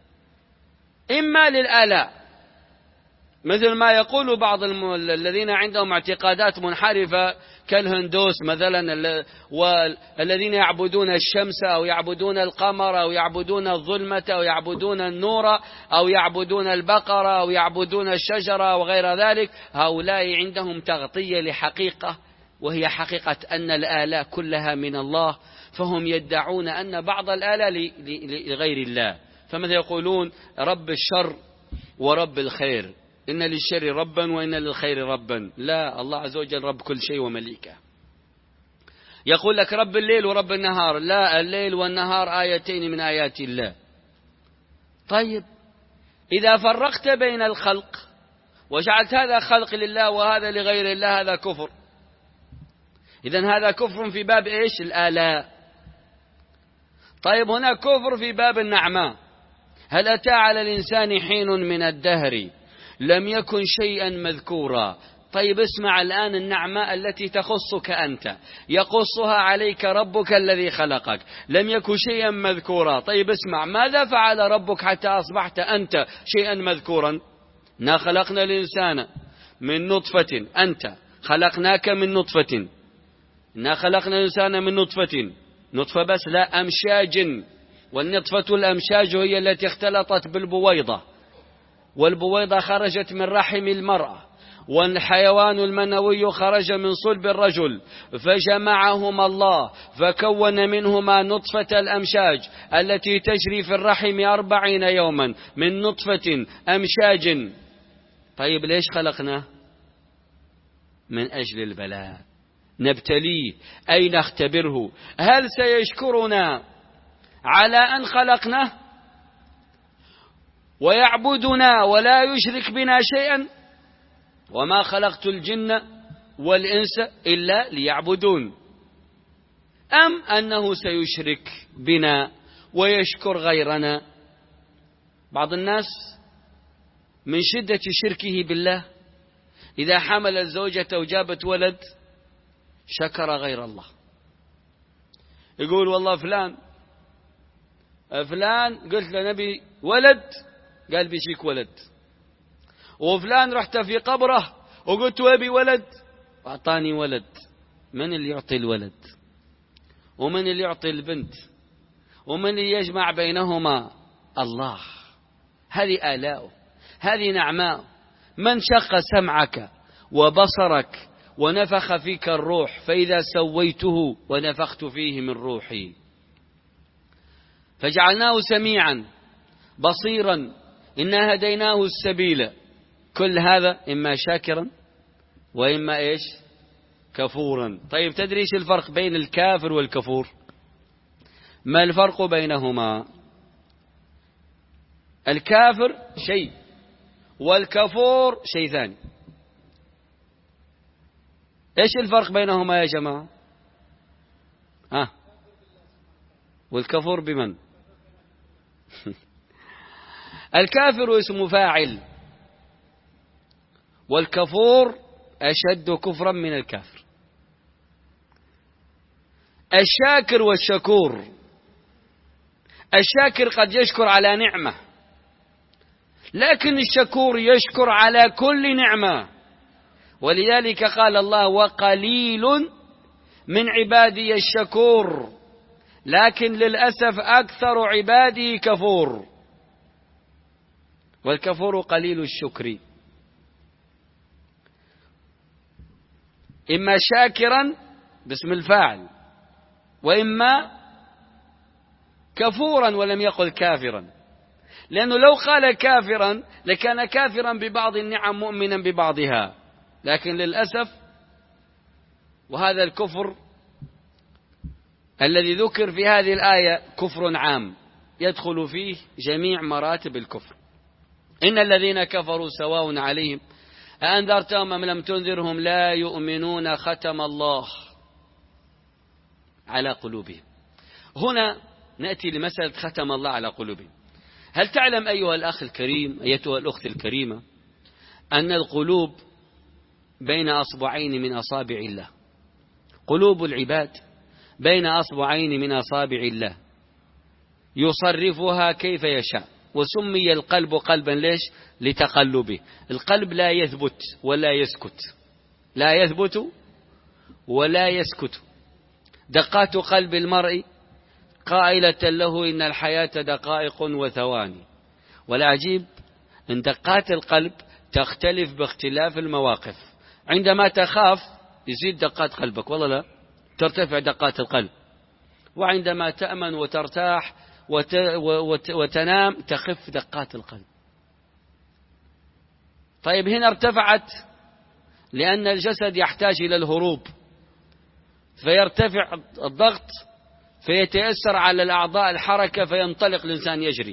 إما للآلاء، مثل ما يقول بعض الم... الذين عندهم اعتقادات منحرفة كالهندوس مثلا، والذين يعبدون الشمس أو يعبدون القمر أو يعبدون الظلمة أو يعبدون النور أو يعبدون البقرة أو يعبدون الشجرة وغير ذلك. هؤلاء عندهم تغطية لحقيقة، وهي حقيقة أن الآلاء كلها من الله، فهم يدعون أن بعض الآلاء لغير الله. فماذا يقولون؟ رب الشر ورب الخير، إن للشر ربا وإن للخير ربا. لا، الله عز وجل رب كل شيء ومليكه. يقول لك رب الليل ورب النهار، لا، الليل والنهار آيتين من آيات الله. طيب، إذا فرقت بين الخلق وجعلت هذا خلق لله وهذا لغير الله، هذا كفر. إذن هذا كفر في باب إيش؟ الآلاء. طيب، هنا كفر في باب النعماء. هل أتى على الإنسان حين من الدهر لم يكن شيئا مذكورا؟ طيب، اسمع الآن النعماء التي تخصك أنت، يقصها عليك ربك الذي خلقك، لم يكن شيئا مذكورا. طيب اسمع، ماذا فعل ربك حتى أصبحت أنت شيئا مذكورا؟ نا خلقنا الإنسان من نطفة، أنت خلقناك من نطفة، نا خلقنا الإنسان من نطفة، نطفة بس لا، أمشاج، والنطفة الأمشاج هي التي اختلطت بالبويضة، والبويضة خرجت من رحم المرأة، والحيوان المنوي خرج من صلب الرجل، فجمعهما الله فكون منهما نطفة الأمشاج التي تجري في الرحم أربعين يوما من نطفة أمشاج. طيب، ليش خلقناه؟ من أجل البلاء، نبتليه أي نختبره، هل سيشكرنا على أن خلقناه ويعبدنا ولا يشرك بنا شيئا؟ وما خلقت الجن والإنس إلا ليعبدون. أم أنه سيشرك بنا ويشكر غيرنا؟ بعض الناس من شدة شركه بالله إذا حمل الزوجة وجابت ولد شكر غير الله، يقول والله فلان فلان قلت له نبي ولد، قال بيجيك ولد، وفلان رحت في قبره وقلت أبي ولد وأعطاني ولد. من اللي يعطي الولد؟ ومن اللي يعطي البنت؟ ومن اللي يجمع بينهما؟ الله. هذه آلاؤه، هذه نعماء. من شق سمعك وبصرك ونفخ فيك الروح، فإذا سويته ونفخت فيه من روحي، فجعلناه سميعا بصيرا إنا هديناه السبيل. كل هذا إما شاكرا وإما إيش؟ كفورا. طيب، تدري ايش الفرق بين الكافر والكفور؟ ما الفرق بينهما؟ الكافر شيء والكفور شيء ثاني. إيش الفرق بينهما يا جماعة؟ ها؟ والكفور بمن؟ الكافر اسم فاعل، والكفور أشد كفرا من الكافر. الشاكر والشكور، الشاكر قد يشكر على نعمة، لكن الشكور يشكر على كل نعمة. ولذلك قال الله: وقليل من عبادي الشكور، لكن للأسف أكثر عبادي كفور. والكفور قليل الشكر، إما شاكرا باسم الفاعل، وإما كفورا ولم يقل كافرا، لأنه لو قال كافرا لكان كافرا ببعض النعم مؤمنا ببعضها. لكن للأسف، وهذا الكفر الذي ذكر في هذه الآية كفر عام يدخل فيه جميع مراتب الكفر. إن الذين كفروا سواء عليهم أأنذرتهم أم لم تنذرهم لا يؤمنون ختم الله على قلوبهم. هنا نأتي لمسألة ختم الله على قلوبهم. هل تعلم أيها الأخ الكريم، أيتها الأخت الكريمة، أن القلوب بين أصبعين من أصابع الله؟ قلوب العباد بين أصبعين من أصابع الله يصرفها كيف يشاء. وسمي القلب قلبا ليش؟ لتقلبه. القلب لا يثبت ولا يسكت، لا يثبت ولا يسكت. دقات قلب المرء قائلة له إن الحياة دقائق وثواني. والعجيب أن دقات القلب تختلف باختلاف المواقف. عندما تخاف يزيد دقات قلبك، والله لا، ترتفع دقات القلب. وعندما تأمن وترتاح وت... وت... وتنام تخف دقات القلب. طيب هنا ارتفعت لأن الجسد يحتاج إلى الهروب، فيرتفع الضغط فيتأثر على الأعضاء الحركة فينطلق الإنسان يجري.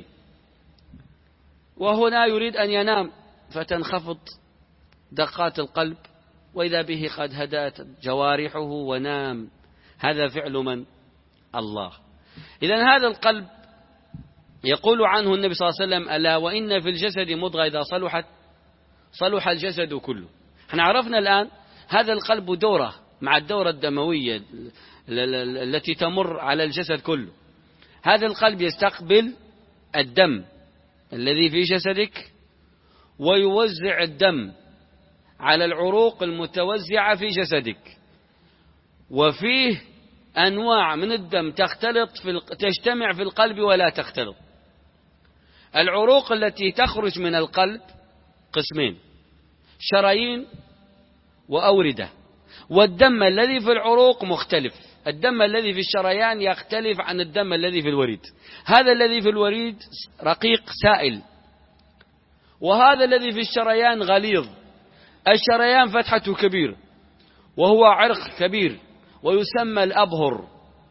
وهنا يريد أن ينام فتنخفض دقات القلب، وإذا به قد هدأت جوارحه ونام. هذا فعل من؟ الله. إذن هذا القلب يقول عنه النبي صلى الله عليه وسلم: ألا وإن في الجسد مضغة إذا صلحت صلح الجسد كله. احنا عرفنا الآن هذا القلب دورة مع الدورة الدموية التي تمر على الجسد كله. هذا القلب يستقبل الدم الذي في جسدك ويوزع الدم على العروق المتوزعة في جسدك، وفيه أنواع من الدم تختلط في تجتمع في القلب ولا تختلط. العروق التي تخرج من القلب قسمين: شرايين وأوردة. والدم الذي في العروق مختلف. الدم الذي في الشريان يختلف عن الدم الذي في الوريد. هذا الذي في الوريد رقيق سائل، وهذا الذي في الشريان غليظ. الشريان فتحته كبير وهو عرق كبير ويسمى الأبهر.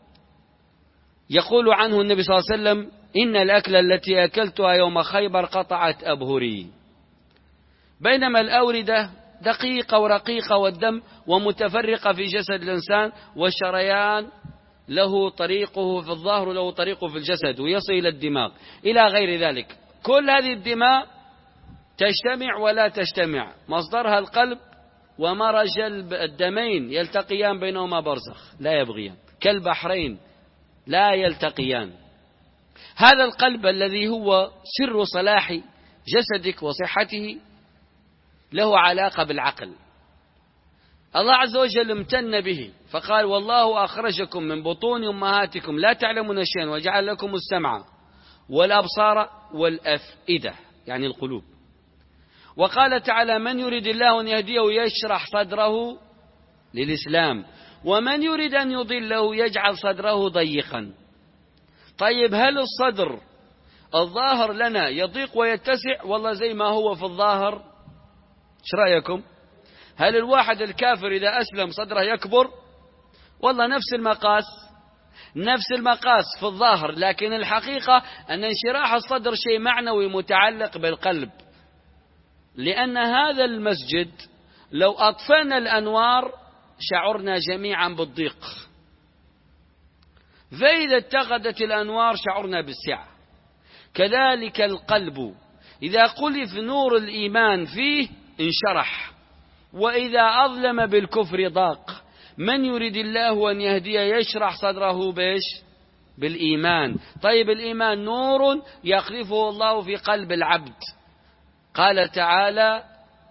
يقول عنه النبي صلى الله عليه وسلم: إن الأكل التي أكلتها يوم خيبر قطعت أبهري. بينما الأوردة دقيقة ورقيقة والدم ومتفرقة في جسد الإنسان، والشريان له طريقه في الظهر وله طريقه في الجسد ويصل إلى الدماغ إلى غير ذلك. كل هذه الدماء تجتمع ولا تجتمع، مصدرها القلب، ومرج الدمين يلتقيان بينهما برزخ لا يبغيان، كالبحرين لا يلتقيان. هذا القلب الذي هو سر صلاح جسدك وصحته له علاقة بالعقل. الله عز وجل امتن به فقال: والله أخرجكم من بطون أمهاتكم لا تعلمون شيئا وجعل لكم السمع والأبصار والأفئدة، يعني القلوب. وقال تعالى: من يريد الله أن يهديه يشرح صدره للإسلام ومن يريد أن يضله يجعل صدره ضيقا. طيب هل الصدر الظاهر لنا يضيق ويتسع والله زي ما هو في الظاهر؟ ايش رأيكم؟ هل الواحد الكافر إذا أسلم صدره يكبر؟ والله نفس المقاس، نفس المقاس في الظاهر، لكن الحقيقة أن انشراح الصدر شيء معنوي متعلق بالقلب. لأن هذا المسجد لو أطفأنا الأنوار شعرنا جميعا بالضيق، فإذا اتخذت الأنوار شعرنا بالسعة. كذلك القلب إذا قذف نور الإيمان فيه انشرح، وإذا أظلم بالكفر ضاق. من يريد الله أن يهديه يشرح صدره بإيش؟ بالإيمان. طيب الإيمان نور يقذفه الله في قلب العبد. قال تعالى: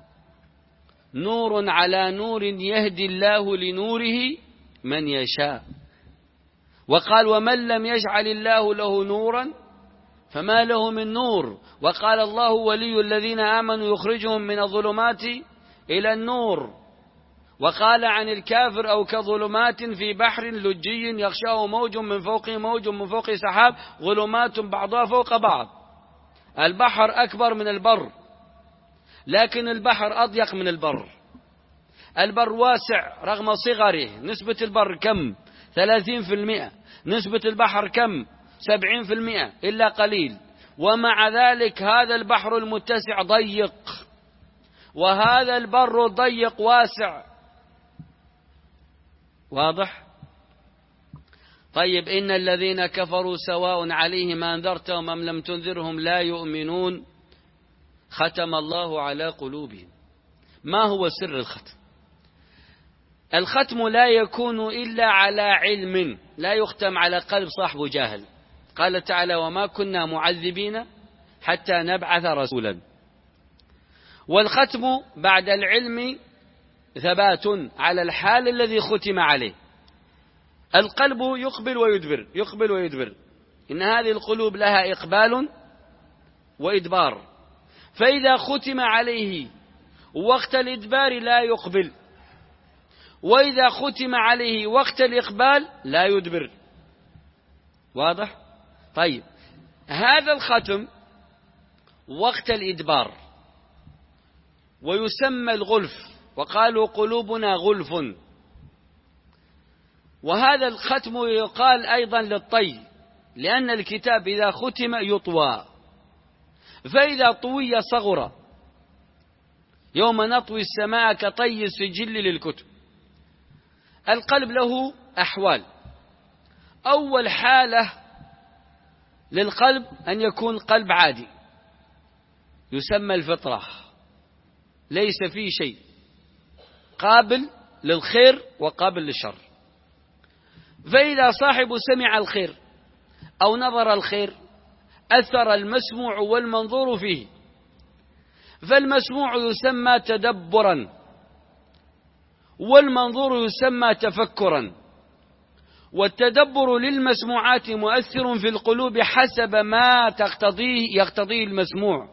نور على نور يهدي الله لنوره من يشاء. وقال: ومن لم يجعل الله له نورا فما له من نور. وقال الله: ولي الذين آمنوا يخرجهم من الظلمات إلى النور. وقال عن الكافر: أو كظلمات في بحر لجي يغشاه موج من فوقه موج من فوقه سحاب ظلمات بعضها فوق بعض. البحر أكبر من البر، لكن البحر أضيق من البر. البر واسع رغم صغره، نسبة البر كم؟ ثلاثين في المئة. نسبة البحر كم؟ سبعين في المئة إلا قليل. ومع ذلك هذا البحر المتسع ضيق، وهذا البر ضيق واسع. واضح؟ طيب إن الذين كفروا سواء عليهم أنذرتهم أم لم تنذرهم لا يؤمنون ختم الله على قلوبهم. ما هو سر الختم؟ الختم لا يكون إلا على علم، لا يختم على قلب صاحب جاهل. قال تعالى: وما كنا معذبين حتى نبعث رسولا. والختم بعد العلم ثبات على الحال الذي ختم عليه. القلب يقبل ويدبر، يقبل ويدبر. إن هذه القلوب لها إقبال وإدبار، فإذا ختم عليه وقت الإدبار لا يقبل، وإذا ختم عليه وقت الإقبال لا يدبر. واضح؟ طيب هذا الختم وقت الإدبار ويسمى الغلف، وقالوا قلوبنا غلف. وهذا الختم يقال أيضا للطي، لأن الكتاب إذا ختم يطوى، فإذا طوي صغر. يوم نطوي السماء كطي السجل للكتب. القلب له أحوال. أول حالة للقلب أن يكون قلب عادي يسمى الفطرة، ليس فيه شيء، قابل للخير وقابل للشر. فإذا صاحب سمع الخير أو نظر الخير أثر المسموع والمنظور فيه. فالمسموع يسمى تدبرا، والمنظور يسمى تفكرا. والتدبر للمسموعات مؤثر في القلوب حسب ما تقتضيه يقتضيه المسموع،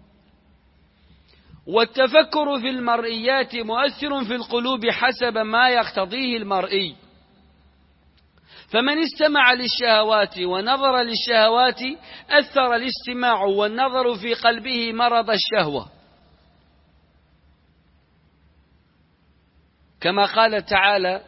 والتفكر في المرئيات مؤثر في القلوب حسب ما يقتضيه المرئي. فمن استمع للشهوات ونظر للشهوات أثر الاستماع والنظر في قلبه مرض الشهوة، كما قال تعالى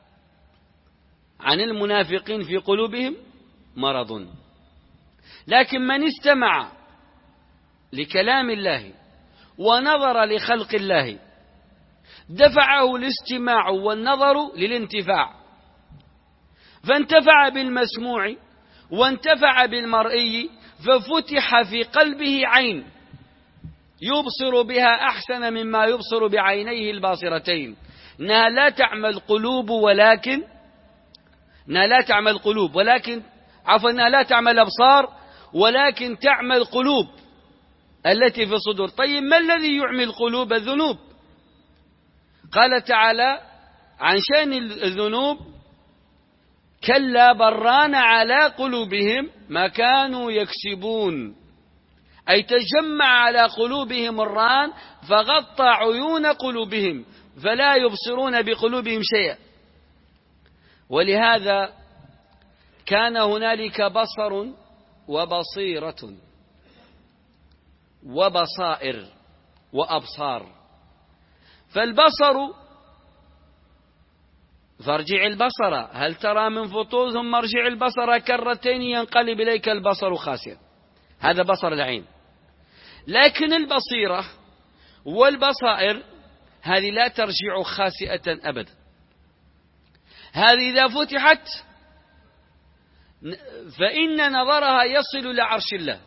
عن المنافقين في قلوبهم مرض. لكن من استمع لكلام الله ونظر لخلق الله دفعه الاستماع والنظر للانتفاع، فانتفع بالمسموع وانتفع بالمرئي، ففتح في قلبه عين يبصر بها أحسن مما يبصر بعينيه الباصرتين. إنها لا تعمل قلوب ولكن إنها لا تعمل قلوب ولكن عفوا إنها لا تعمل أبصار ولكن تعمل قلوب التي في الصدور. طيب ما الذي يعمي القلوب؟ الذنوب. قال تعالى عن شأن الذنوب: كلا بران على قلوبهم ما كانوا يكسبون. أي تجمع على قلوبهم الران فغطى عيون قلوبهم فلا يبصرون بقلوبهم شيئا. ولهذا كان هنالك بصر وبصيرة وبصائر وأبصار. فالبصر فارجع البصر هل ترى من فطور ثم ارجع البصر كرتين ينقلب إليك البصر خاسئا، هذا بصر العين. لكن البصيرة والبصائر هذه لا ترجع خاسئة أبدا، هذه إذا فتحت فإن نظرها يصل إلى عرش الله،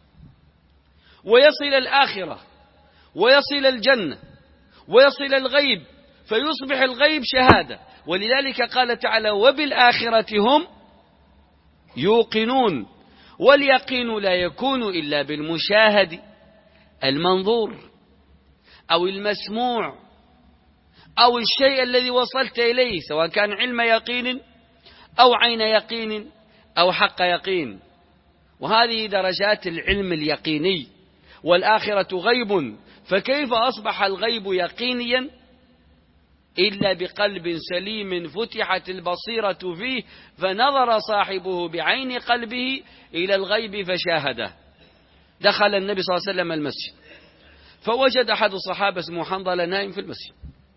ويصل الآخرة، ويصل الجنة، ويصل الغيب، فيصبح الغيب شهادة. ولذلك قال تعالى: وبالآخرة هم يوقنون. واليقين لا يكون إلا بالمشاهد المنظور أو المسموع أو الشيء الذي وصلت إليه، سواء كان علم يقين أو عين يقين أو حق يقين. وهذه درجات العلم اليقيني. والآخرة غيب، فكيف أصبح الغيب يقينيا إلا بقلب سليم فتحت البصيرة فيه، فنظر صاحبه بعين قلبه إلى الغيب فشاهده. دخل النبي صلى الله عليه وسلم المسجد، فوجد أحد الصحابة اسمه حنظلة نائم في المسجد،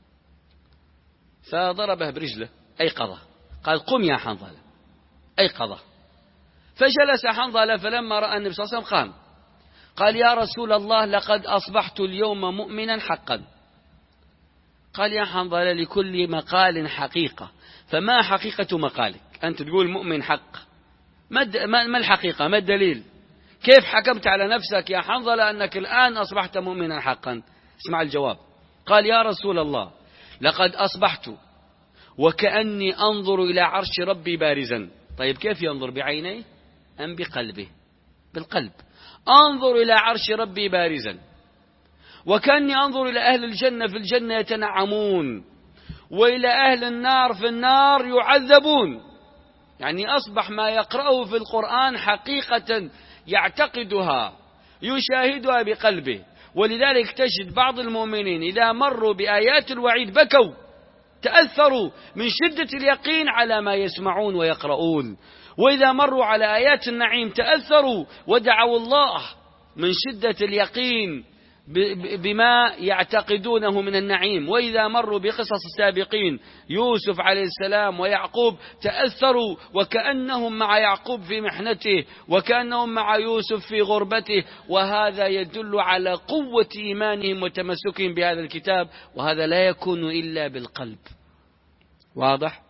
فضربه برجله أيقظه، قال: قم يا حنظلة، أيقظه. فجلس حنظلة، فلما رأى النبي صلى الله عليه وسلم قام، قال: يا رسول الله، لقد أصبحت اليوم مؤمنا حقا. قال: يا حنظلة، لكل مقال حقيقة، فما حقيقة مقالك؟ أنت تقول مؤمن حق، ما الحقيقة؟ ما الدليل؟ كيف حكمت على نفسك يا حنظلة أنك الآن أصبحت مؤمنا حقا؟ اسمع الجواب. قال: يا رسول الله، لقد أصبحت وكأني أنظر إلى عرش ربي بارزا. طيب كيف ينظر؟ بعينيه أم بقلبه؟ بالقلب. أنظر إلى عرش ربي بارزا، وكأني أنظر إلى أهل الجنة في الجنة يتنعمون، وإلى أهل النار في النار يعذبون. يعني أصبح ما يقرأه في القرآن حقيقة يعتقدها، يشاهدها بقلبه. ولذلك تجد بعض المؤمنين إذا مروا بآيات الوعيد بكوا، تأثروا من شدة اليقين على ما يسمعون ويقرؤون. وإذا مروا على آيات النعيم تأثروا ودعوا الله من شدة اليقين بما يعتقدونه من النعيم. وإذا مروا بقصص السابقين يوسف عليه السلام ويعقوب تأثروا وكأنهم مع يعقوب في محنته، وكأنهم مع يوسف في غربته. وهذا يدل على قوة إيمانهم وتمسكهم بهذا الكتاب، وهذا لا يكون إلا بالقلب. واضح؟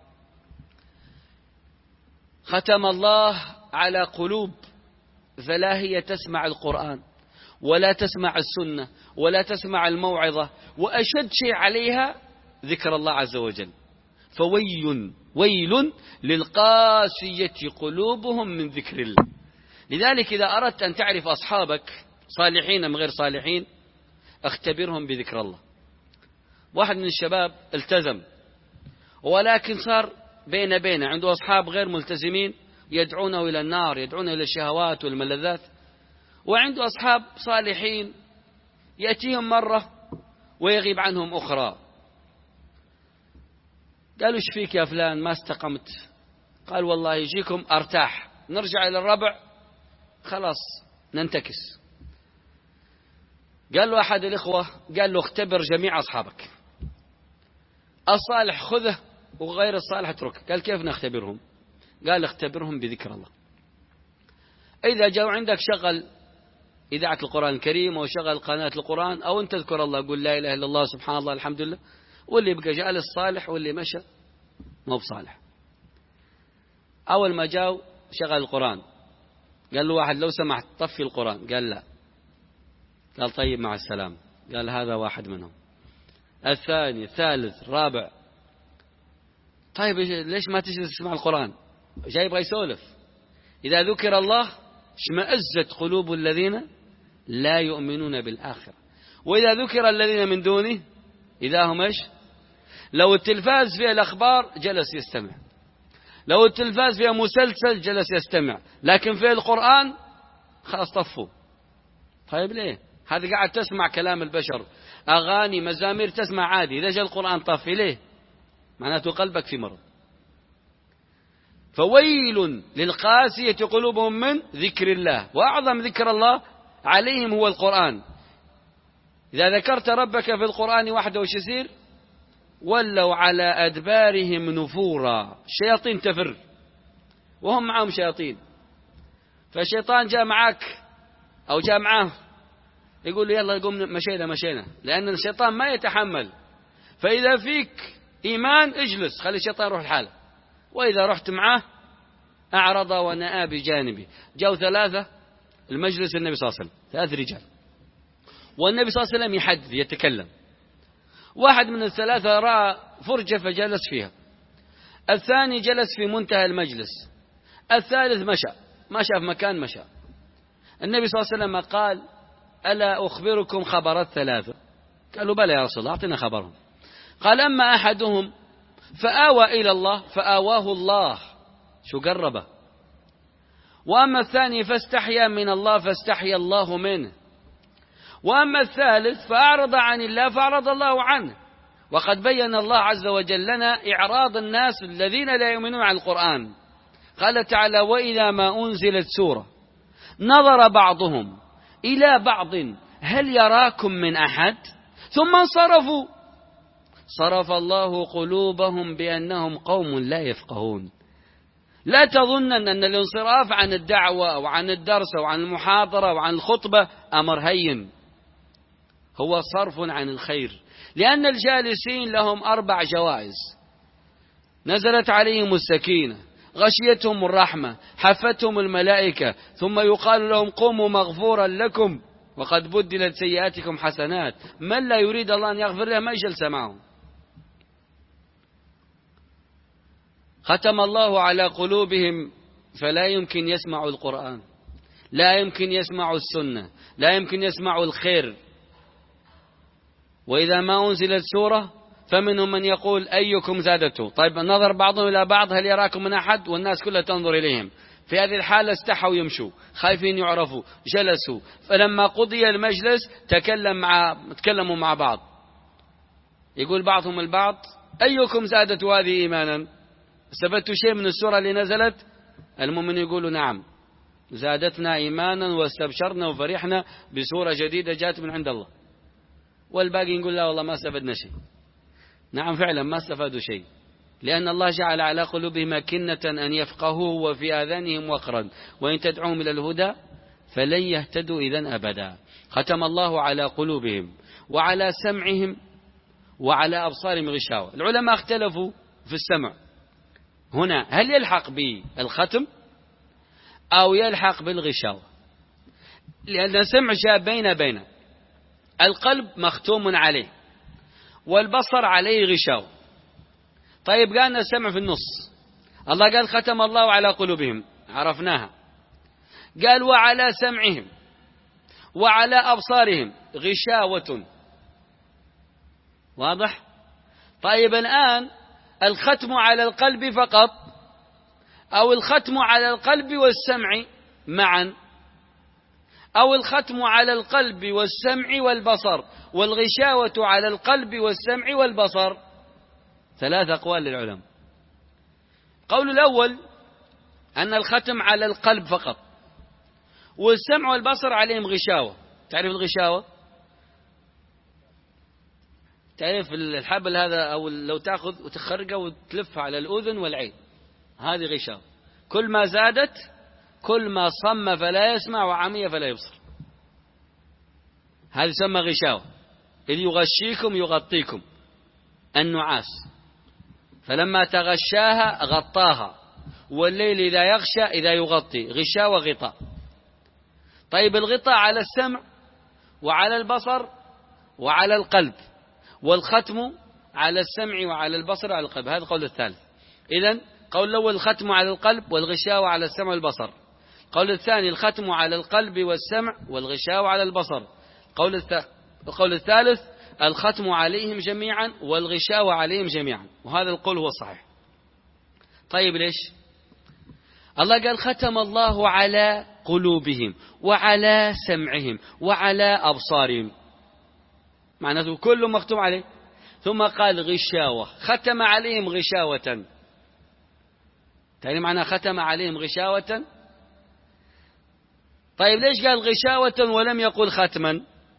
ختم الله على قلوب، فلا هي تسمع القرآن ولا تسمع السنة ولا تسمع الموعظة، وأشد شيء عليها ذكر الله عز وجل. فويل ويل للقاسية قلوبهم من ذكر الله. لذلك إذا أردت أن تعرف أصحابك صالحين أم غير صالحين اختبرهم بذكر الله. واحد من الشباب التزم، ولكن صار بين بين عنده أصحاب غير ملتزمين يدعونه إلى النار، يدعونه إلى الشهوات والملذات، وعنده أصحاب صالحين يأتيهم مرة ويغيب عنهم أخرى. قالوا: ايش فيك يا فلان ما استقمت؟ قال: والله يجيكم أرتاح، نرجع إلى الربع خلاص ننتكس. قال له أحد الإخوة، قال له: اختبر جميع أصحابك، الصالح خذه وغير الصالح اتركه. قال: كيف نختبرهم؟ قال: اختبرهم بذكر الله. إذا جاءوا عندك شغل إذاعة القرآن الكريم أو شغل قناة القرآن، أو أن تذكر الله، قل لا إله إلا الله سبحان الله الحمد لله، واللي بقى جالس صالح واللي مشى مو بصالح. أول ما جاءوا شغل القرآن قال له واحد: لو سمحت طفي القرآن. قال: لا. قال: طيب مع السلامة. قال: هذا واحد منهم. الثاني، الثالث، الرابع. طيب ليش ما تجلس تسمع القرآن؟ جاي يبغى يسولف. إذا ذكر الله اشمأزت قلوب الذين لا يؤمنون بالآخرة، وإذا ذكر الذين من دونه إذا هم إيش؟ لو التلفاز فيه الأخبار جلس يستمع، لو التلفاز فيه مسلسل جلس يستمع، لكن فيه القرآن خلاص طفوا. طيب ليه؟ هذا قاعد تسمع كلام البشر، أغاني، مزامير تسمع عادي، إذا جاء القرآن طفي ليه؟ معناته قلبك في مرض. فويل للقاسية قلوبهم من ذكر الله، وأعظم ذكر الله عليهم هو القرآن. إذا ذكرت ربك في القرآن وحده وش يصير؟ ولوا على أدبارهم نفورا، الشياطين تفر، وهم معهم شياطين. فالشيطان جاء معك أو جاء معه يقول له يلا قم مشينا مشينا، لأن الشيطان ما يتحمل. فإذا فيك إيمان اجلس، خلي الشيطان يروح الحالة. وإذا رحت معه أعرض ونأى بجانبي. جاءوا ثلاثة المجلس النبي صلى الله عليه وسلم، ثلاث رجال، والنبي صلى الله عليه وسلم يحدث يتكلم. واحد من الثلاثة رأى فرجة فجلس فيها، الثاني جلس في منتهى المجلس، الثالث مشى مشى في مكان مشى. النبي صلى الله عليه وسلم قال: ألا أخبركم خبر الثلاثة؟ قالوا: بلى يا رسول الله، أعطنا خبرهم. قال: أما أحدهم فآوى إلى الله فآواه الله، شو قربه. وأما الثاني فاستحيا من الله فاستحيا الله منه. وأما الثالث فأعرض عن الله فأعرض الله عنه. وقد بين الله عز وجل لنا إعراض الناس الذين لا يؤمنون على القرآن. قال تعالى: وإذا ما أنزلت سورة نظر بعضهم إلى بعض هل يراكم من أحد ثم انصرفوا صرف الله قلوبهم بأنهم قوم لا يفقهون. لا تظنن أن الانصراف عن الدعوة أو عن الدرس أو عن المحاضرة أو عن الخطبة أمر هين، هو صرف عن الخير، لأن الجالسين لهم أربع جوائز: نزلت عليهم السكينة، غشيتهم الرحمة، حفتهم الملائكة، ثم يقال لهم قوموا مغفورا لكم وقد بدلت سيئاتكم حسنات. من لا يريد الله أن يغفر له ما يجلس معهم. ختم الله على قلوبهم فلا يمكن يسمعوا القرآن، لا يمكن يسمعوا السنة، لا يمكن يسمعوا الخير. وإذا ما أنزلت سورة فمنهم من يقول أيكم زادته. طيب نظر بعضهم إلى بعض هل يراكم من أحد، والناس كلها تنظر إليهم. في هذه الحالة استحوا يمشوا خايفين يعرفوا، جلسوا. فلما قضي المجلس تكلم مع تكلموا مع بعض، يقول بعضهم البعض: أيكم زادته هذه إيمانا؟ استفدتوا شيء من السورة اللي نزلت؟ المؤمن يقولوا: نعم زادتنا إيمانا واستبشرنا وفرحنا بسورة جديدة جاءت من عند الله. والباقي نقول: لا والله ما استفدنا شيء. نعم فعلا ما استفادوا شيء، لأن الله جعل على قلوبهم أكنة أن يفقهوا وفي آذانهم وقرا وإن تدعوهم إلى الهدى فلن يهتدوا إذن أبدا. ختم الله على قلوبهم وعلى سمعهم وعلى أبصارهم غشاوة. العلماء اختلفوا في السمع هنا، هل يلحق بالختم أو يلحق بالغشاوة؟ لأن السمع جاء بين بين القلب مختوم عليه والبصر عليه غشاوة. طيب قالنا السمع في النص، الله قال ختم الله على قلوبهم، عرفناها. قال وعلى سمعهم وعلى أبصارهم غشاوة، واضح؟ طيب الآن الختم على القلب فقط أو الختم على القلب والسمع معا أو الختم على القلب والسمع والبصر والغشاوة على القلب والسمع والبصر؟ ثلاث أقوال للعلماء. قول الأول أن الختم على القلب فقط والسمع والبصر عليهم غشاوة. تعرف الغشاوة؟ تعرف الحبل هذا، أو لو تأخذ وتخرجه وتلفه على الأذن والعين، هذه غشاوة. كل ما زادت كل ما صم فلا يسمع وعمي فلا يبصر، هذه تسمى غشاوة. إذ يغشيكم يغطيكم النعاس، فلما تغشاها غطاها، والليل إذا يغشى إذا يغطي، غشاوة غطاء. طيب الغطاء على السمع وعلى البصر وعلى القلب، والختم على السمع وعلى البصر وعلى القلب، هذا قول الثالث. إذن قول الأول الختم على القلب والغشاوة على السمع والبصر. قول الثاني الختم على القلب والسمع والغشاوة على البصر. قول الثالث القول الثالث الختم عليهم جميعا والغشاوة عليهم جميعا، وهذا القول هو الصحيح. طيب ليش الله قال ختم الله على قلوبهم وعلى سمعهم وعلى أبصارهم؟ معناته كله مختوم عليه. ثم قال غشاوة، ختم عليهم غشاوة. يعني معنى ختم عليهم غشاوة. طيب ليش قال غشاوة ولم يقل ختما؟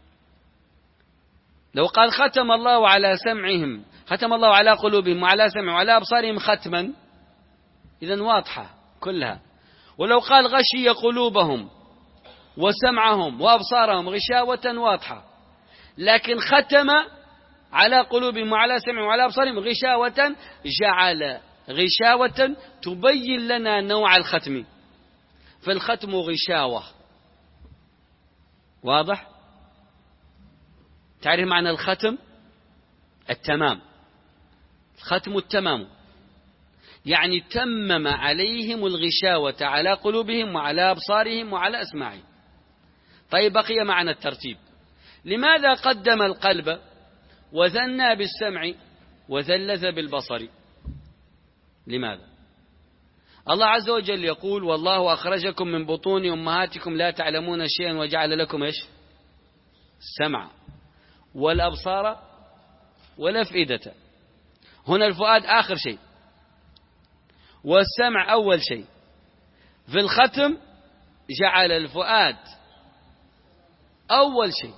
لو قال ختم الله على سمعهم، ختم الله على قلوبهم وعلى سمعهم وعلى أبصارهم ختما، إذن واضحة كلها. ولو قال غشي قلوبهم وسمعهم وأبصارهم غشاوة، واضحة. لكن ختم على قلوبهم وعلى سمعهم وعلى أبصارهم غشاوة، جعل غشاوة تبين لنا نوع الختم، فالختم غشاوة. واضح؟ تعرف معنى الختم؟ التمام، الختم التمام، يعني تمم عليهم الغشاوة على قلوبهم وعلى أبصارهم وعلى أسماعهم. طيب بقي معنى الترتيب. لماذا قدم القلب وثنى بالسمع وثلث بالبصر؟ لماذا؟ الله عز وجل يقول: والله أخرجكم من بطون أمهاتكم لا تعلمون شيئا وجعل لكم إيش؟ السمع والأبصار والأفئدة. هنا الفؤاد آخر شيء والسمع أول شيء. في الختم جعل الفؤاد أول شيء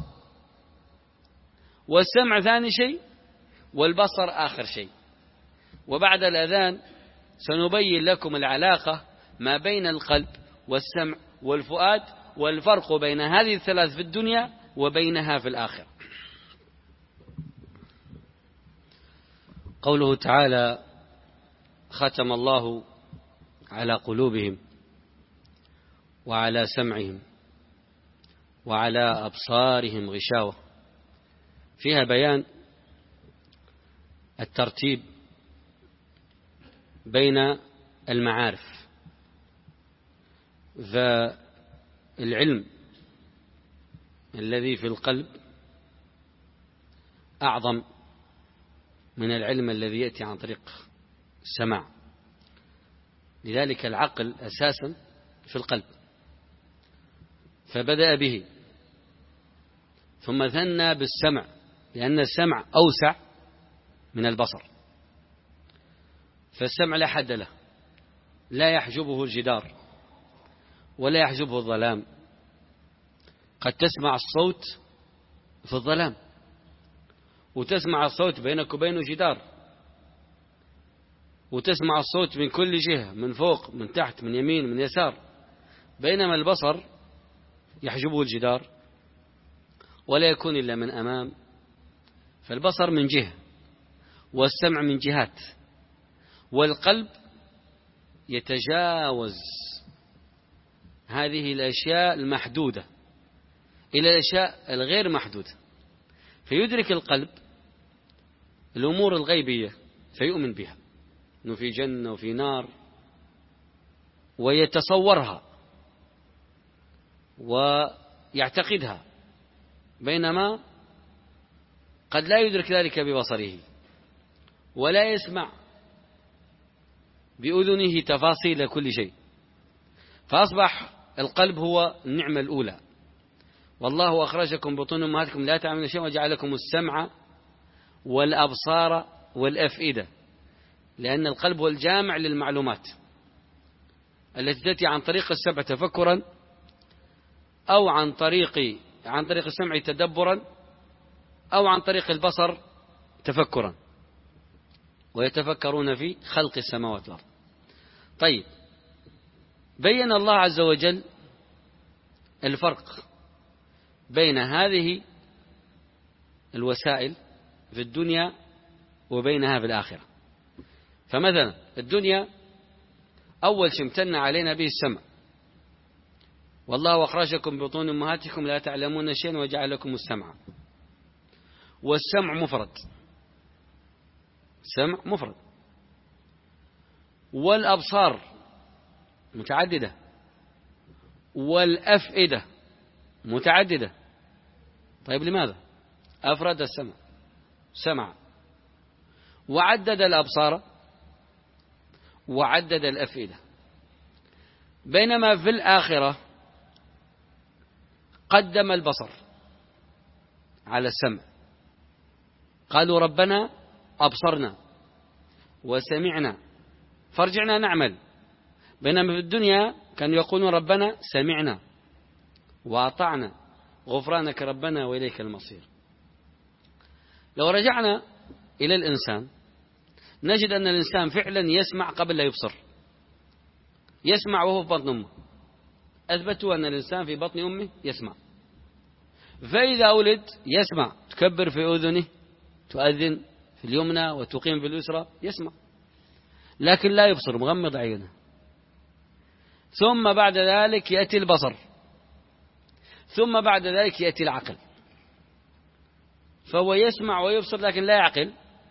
والسمع ثاني شيء والبصر آخر شيء. وبعد الأذان سنبين لكم العلاقة ما بين القلب والسمع والفؤاد والفرق بين هذه الثلاث في الدنيا وبينها في الآخرة. قوله تعالى: ختم الله على قلوبهم وعلى سمعهم وعلى أبصارهم غشاوة، فيها بيان الترتيب بين المعارف. فالعلم الذي في القلب أعظم من العلم الذي يأتي عن طريق السماع، لذلك العقل أساسا في القلب، فبدأ به ثم ثنى بالسمع، لأن السمع أوسع من البصر. فالسمع لا حد له، لا يحجبه الجدار ولا يحجبه الظلام. قد تسمع الصوت في الظلام، وتسمع الصوت بينك وبينه جدار، وتسمع الصوت من كل جهة، من فوق من تحت من يمين من يسار، بينما البصر يحجبه الجدار ولا يكون إلا من أمام. فالبصر من جهة والسمع من جهات، والقلب يتجاوز هذه الأشياء المحدودة إلى الأشياء الغير محدودة، فيدرك القلب الأمور الغيبية فيؤمن بها، أنه في جنة وفي نار، ويتصورها ويعتقدها، بينما قد لا يدرك ذلك ببصره ولا يسمع بأذنه تفاصيل كل شيء. فأصبح القلب هو النعمة الأولى. والله أخرجكم بطون أمهاتكم لا تعلمون شيئا وجعل لكم السمع والأبصار والأفئدة، لأن القلب هو الجامع للمعلومات التي تأتي عن طريق السمع تفكرا، أو عن طريق عن طريق السمع تدبرا، أو عن طريق البصر تفكرا، ويتفكرون في خلق السماوات والأرض. طيب، بين الله عز وجل الفرق بين هذه الوسائل في الدنيا وبينها في الآخرة. فمثلا الدنيا أول شيء امتن علينا به السمع، والله أخرجكم بطون أمهاتكم لا تعلمون شيئا وجعل لكم السمع. والسمع مفرد، سمع مفرد. والأبصار متعددة، والأفئدة متعددة. طيب لماذا أفرد السمع سمع وعدد الأبصار وعدد الأفئدة؟ بينما في الآخرة قدم البصر على السمع، قالوا ربنا أبصرنا وسمعنا فارجعنا نعمل. بينما في الدنيا كانوا يقولون ربنا سمعنا وأطعنا غفرانك ربنا وإليك المصير. لو رجعنا إلى الإنسان نجد أن الإنسان فعلا يسمع قبل لا يبصر، يسمع وهو في بطن أمه. أثبتوا أن الإنسان في بطن أمه يسمع، فإذا ولد يسمع، تكبر في أذنه، تؤذن في اليمنى وتقيم في اليسرى، يسمع. لكن لا يبصر، مغمض عينه. ثم بعد ذلك يأتي البصر، ثم بعد ذلك يأتي العقل. فهو يسمع ويبصر لكن لا يعقل.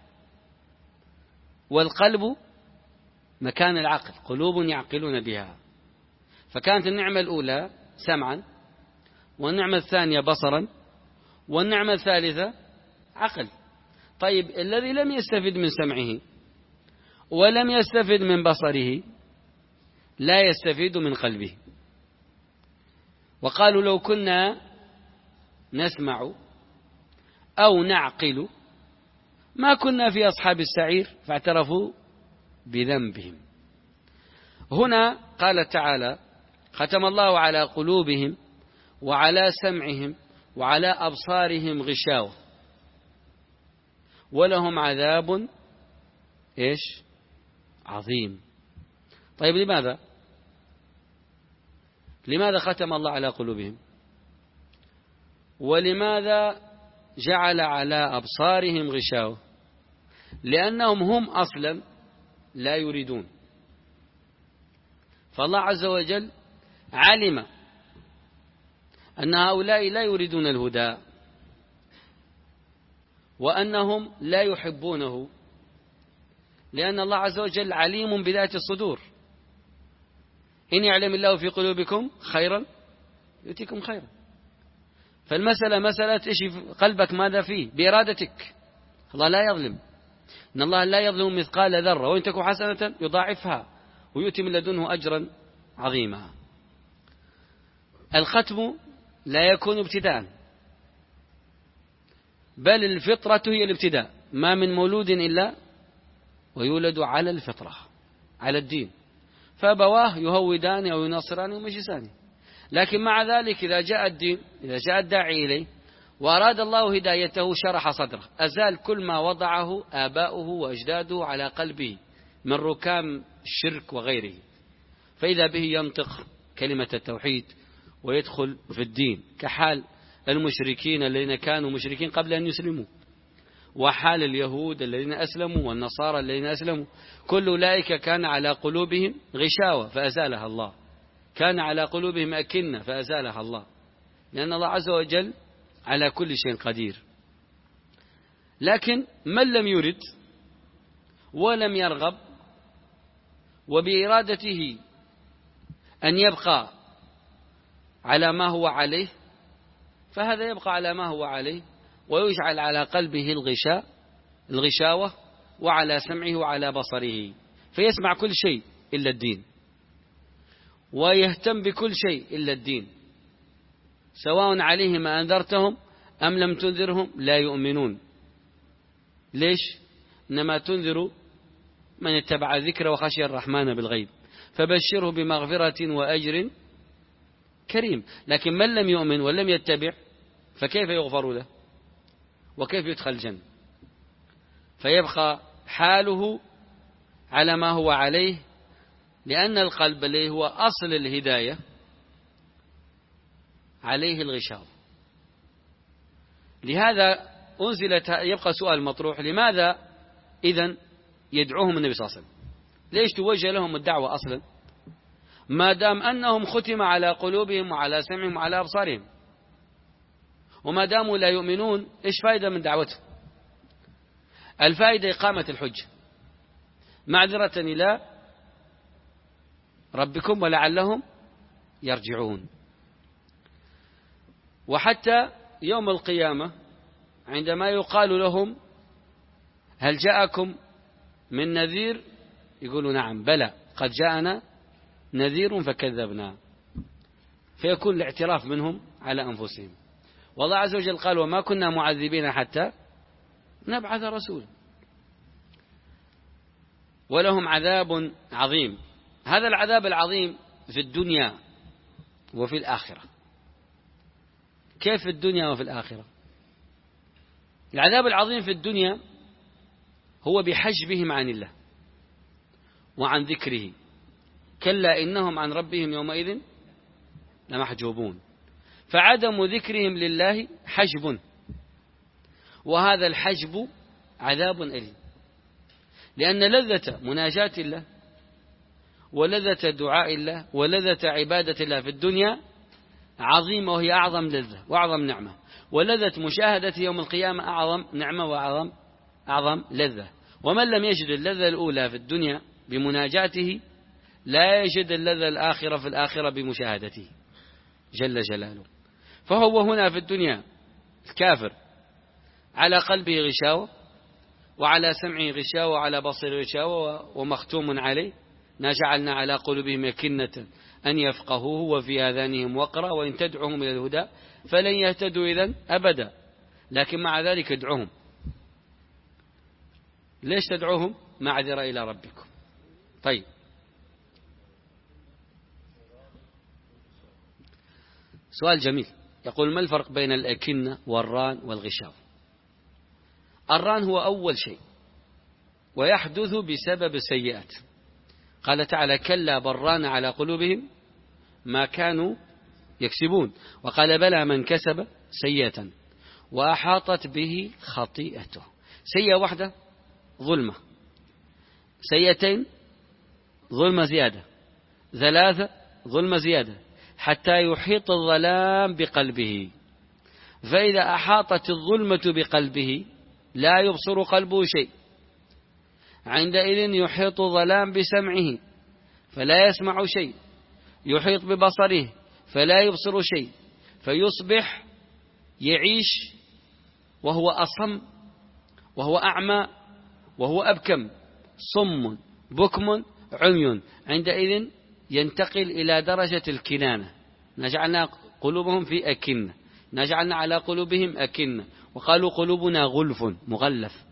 والقلب مكان العقل، قلوب يعقلون بها. فكانت النعمة الأولى سمعا، والنعمة الثانية بصرا، والنعمة الثالثة عقل. طيب الذي لم يستفد من سمعه ولم يستفد من بصره لا يستفيد من قلبه. وقالوا لو كنا نسمع أو نعقل ما كنا في أصحاب السعير، فاعترفوا بذنبهم. هنا قال تعالى: ختم الله على قلوبهم وعلى سمعهم وعلى أبصارهم غشاوة ولهم عذاب إيش عظيم. طيب لماذا لماذا ختم الله على قلوبهم؟ ولماذا جعل على أبصارهم غشاوة؟ لأنهم هم أصلا لا يريدون. فالله عز وجل علم أن هؤلاء لا يريدون الهدى، وأنهم لا يحبونه، لأن الله عز وجل عليم بذات الصدور. إن يعلم الله في قلوبكم خيرا يؤتكم خيرا. فالمسألة مسألة إيش قلبك ماذا فيه بإرادتك. الله لا يظلم، إن الله لا يظلم مثقال ذرة، وإن تكن حسنة يضاعفها ويؤتي من لدنه أجرا عظيما. الختم لا يكون ابتداء، بل الفطرة هي الابتداء. ما من مولود إلا ويولد على الفطرة، على الدين، فأبواه يهودان أو ينصران أو يمجسان. لكن مع ذلك إذا جاء الدين، إذا جاء الداعي إليه وأراد الله هدايته شرح صدره، أزال كل ما وضعه آباؤه وأجداده على قلبه من ركام الشرك وغيره، فإذا به ينطق كلمة التوحيد ويدخل في الدين، كحال المشركين الذين كانوا مشركين قبل أن يسلموا، وحال اليهود الذين أسلموا والنصارى الذين أسلموا. كل أولئك كان على قلوبهم غشاوة فأزالها الله، كان على قلوبهم أكنة فأزالها الله، لأن الله عز وجل على كل شيء قدير. لكن من لم يرد ولم يرغب وبإرادته أن يبقى على ما هو عليه، فهذا يبقى على ما هو عليه ويجعل على قلبه الغشاء الغشاوة وعلى سمعه وعلى بصره، فيسمع كل شيء إلا الدين، ويهتم بكل شيء إلا الدين، سواء عليهم ما أنذرتهم أم لم تنذرهم لا يؤمنون. ليش؟ إنما تنذر من اتبع الذكر وخشي الرحمن بالغيب فبشره بمغفرة وأجر كريم. لكن من لم يؤمن ولم يتبع فكيف يغفر له وكيف يدخل الجنة؟ فيبقى حاله على ما هو عليه، لأن القلب الذي هو أصل الهداية عليه الغشاوة. لهذا أنزلت، يبقى سؤال مطروح: لماذا إذن يدعوهم النبي صلى الله عليه وسلم؟ ليش توجه لهم الدعوة أصلا ما دام أنهم ختم على قلوبهم وعلى سمعهم وعلى أبصارهم؟ وما داموا لا يؤمنون إيش فائدة من دعوتهم؟ الفائدة إقامة الحجة، معذرة إلى ربكم ولعلهم يرجعون. وحتى يوم القيامة عندما يقال لهم: هل جاءكم من نذير؟ يقولوا: نعم بلى قد جاءنا نذير فكذبنا، فيكون الاعتراف منهم على أنفسهم. والله عز وجل قال: وما كنا معذبين حتى نبعث رسولا ولهم عذاب عظيم. هذا العذاب العظيم في الدنيا وفي الآخرة. كيف في الدنيا وفي الآخرة؟ العذاب العظيم في الدنيا هو بحجبهم عن الله وعن ذكره، كلا إنهم عن ربهم يومئذ لمحجوبون. فعدم ذكرهم لله حجب، وهذا الحجب عذاب أليم. لأن لذة مناجاة الله ولذة دعاء الله ولذة عبادة الله في الدنيا عظيمة، وهي أعظم لذة وأعظم نعمة، ولذة مشاهدة يوم القيامة أعظم نعمة وأعظم أعظم لذة. ومن لم يجد اللذة الأولى في الدنيا بمناجاته لا يجد اللذة الآخرة في الآخرة بمشاهدته جل جلاله. فهو هنا في الدنيا الكافر على قلبه غشاوة، وعلى سمعه غشاوة، وعلى بصره غشاوة، ومختوم عليه. جعلنا على قلوبهم أكنة أن يفقهوه وفي آذانهم وقرا وإن تدعوهم إلى الهدى فلن يهتدوا إذن أبدا، لكن مع ذلك ادعوهم. ليش تدعوهم؟ معذرة إلى ربكم. طيب، سؤال جميل، يقول: ما الفرق بين الأكنة والران والغشاوة؟ الران هو أول شيء ويحدث بسبب السيئات. قال تعالى: كلا بران على قلوبهم ما كانوا يكسبون. وقال: بلى من كسب سيئة وأحاطت به خطيئته. سيئة واحدة ظلمة، سيئتين ظلمة زيادة، ثلاثة ظلمة زيادة، حتى يحيط الظلام بقلبه. فإذا أحاطت الظلمة بقلبه لا يبصر قلبه شيء، عندئذ يحيط الظلام بسمعه فلا يسمع شيء، يحيط ببصره فلا يبصر شيء، فيصبح يعيش وهو أصم وهو أعمى وهو أبكم، صم بكم عمي. عندئذ ينتقل إلى درجة الكنانة. نجعلنا قلوبهم في أكنة، نجعلنا على قلوبهم أكنة، وقالوا قلوبنا غلف مغلف،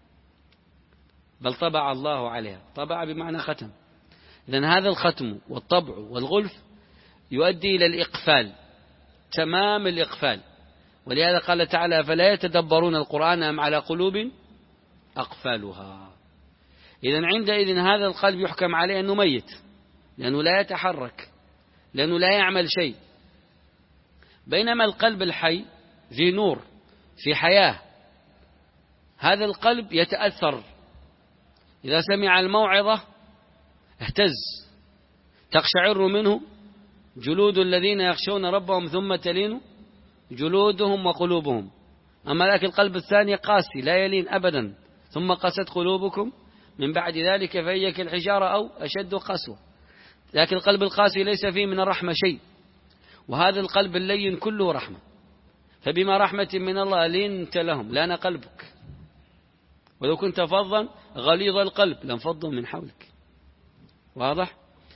بل طبع الله عليها. طبع بمعنى ختم. إذن هذا الختم والطبع والغلف يؤدي إلى الإقفال، تمام الإقفال. ولهذا قال تعالى: فلا يتدبرون القرآن أم على قلوب أقفالها. إذن عندئذ هذا القلب يحكم عليه أنه ميت، لأنه لا يتحرك، لأنه لا يعمل شيء. بينما القلب الحي ذي نور، في حياة. هذا القلب يتأثر، إذا سمع الموعظة اهتز، تقشعر منه جلود الذين يخشون ربهم ثم تلين جلودهم وقلوبهم. أما لكن القلب الثاني قاسي لا يلين أبدا. ثم قست قلوبكم من بعد ذلك فهي كالحجارة أو أشد قسوة. لكن القلب القاسي ليس فيه من الرحمة شيء، وهذا القلب اللين كله رحمة. فبما رحمة من الله لنت لهم، لان قلبك، ولو كنت فظا غليظ القلب لانفضوا من حولك. واضح؟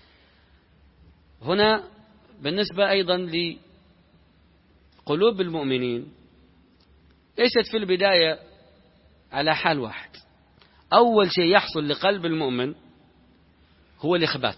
هنا بالنسبة أيضا لقلوب المؤمنين ليست في البداية على حال واحد. أول شيء يحصل لقلب المؤمن هو الإخبات،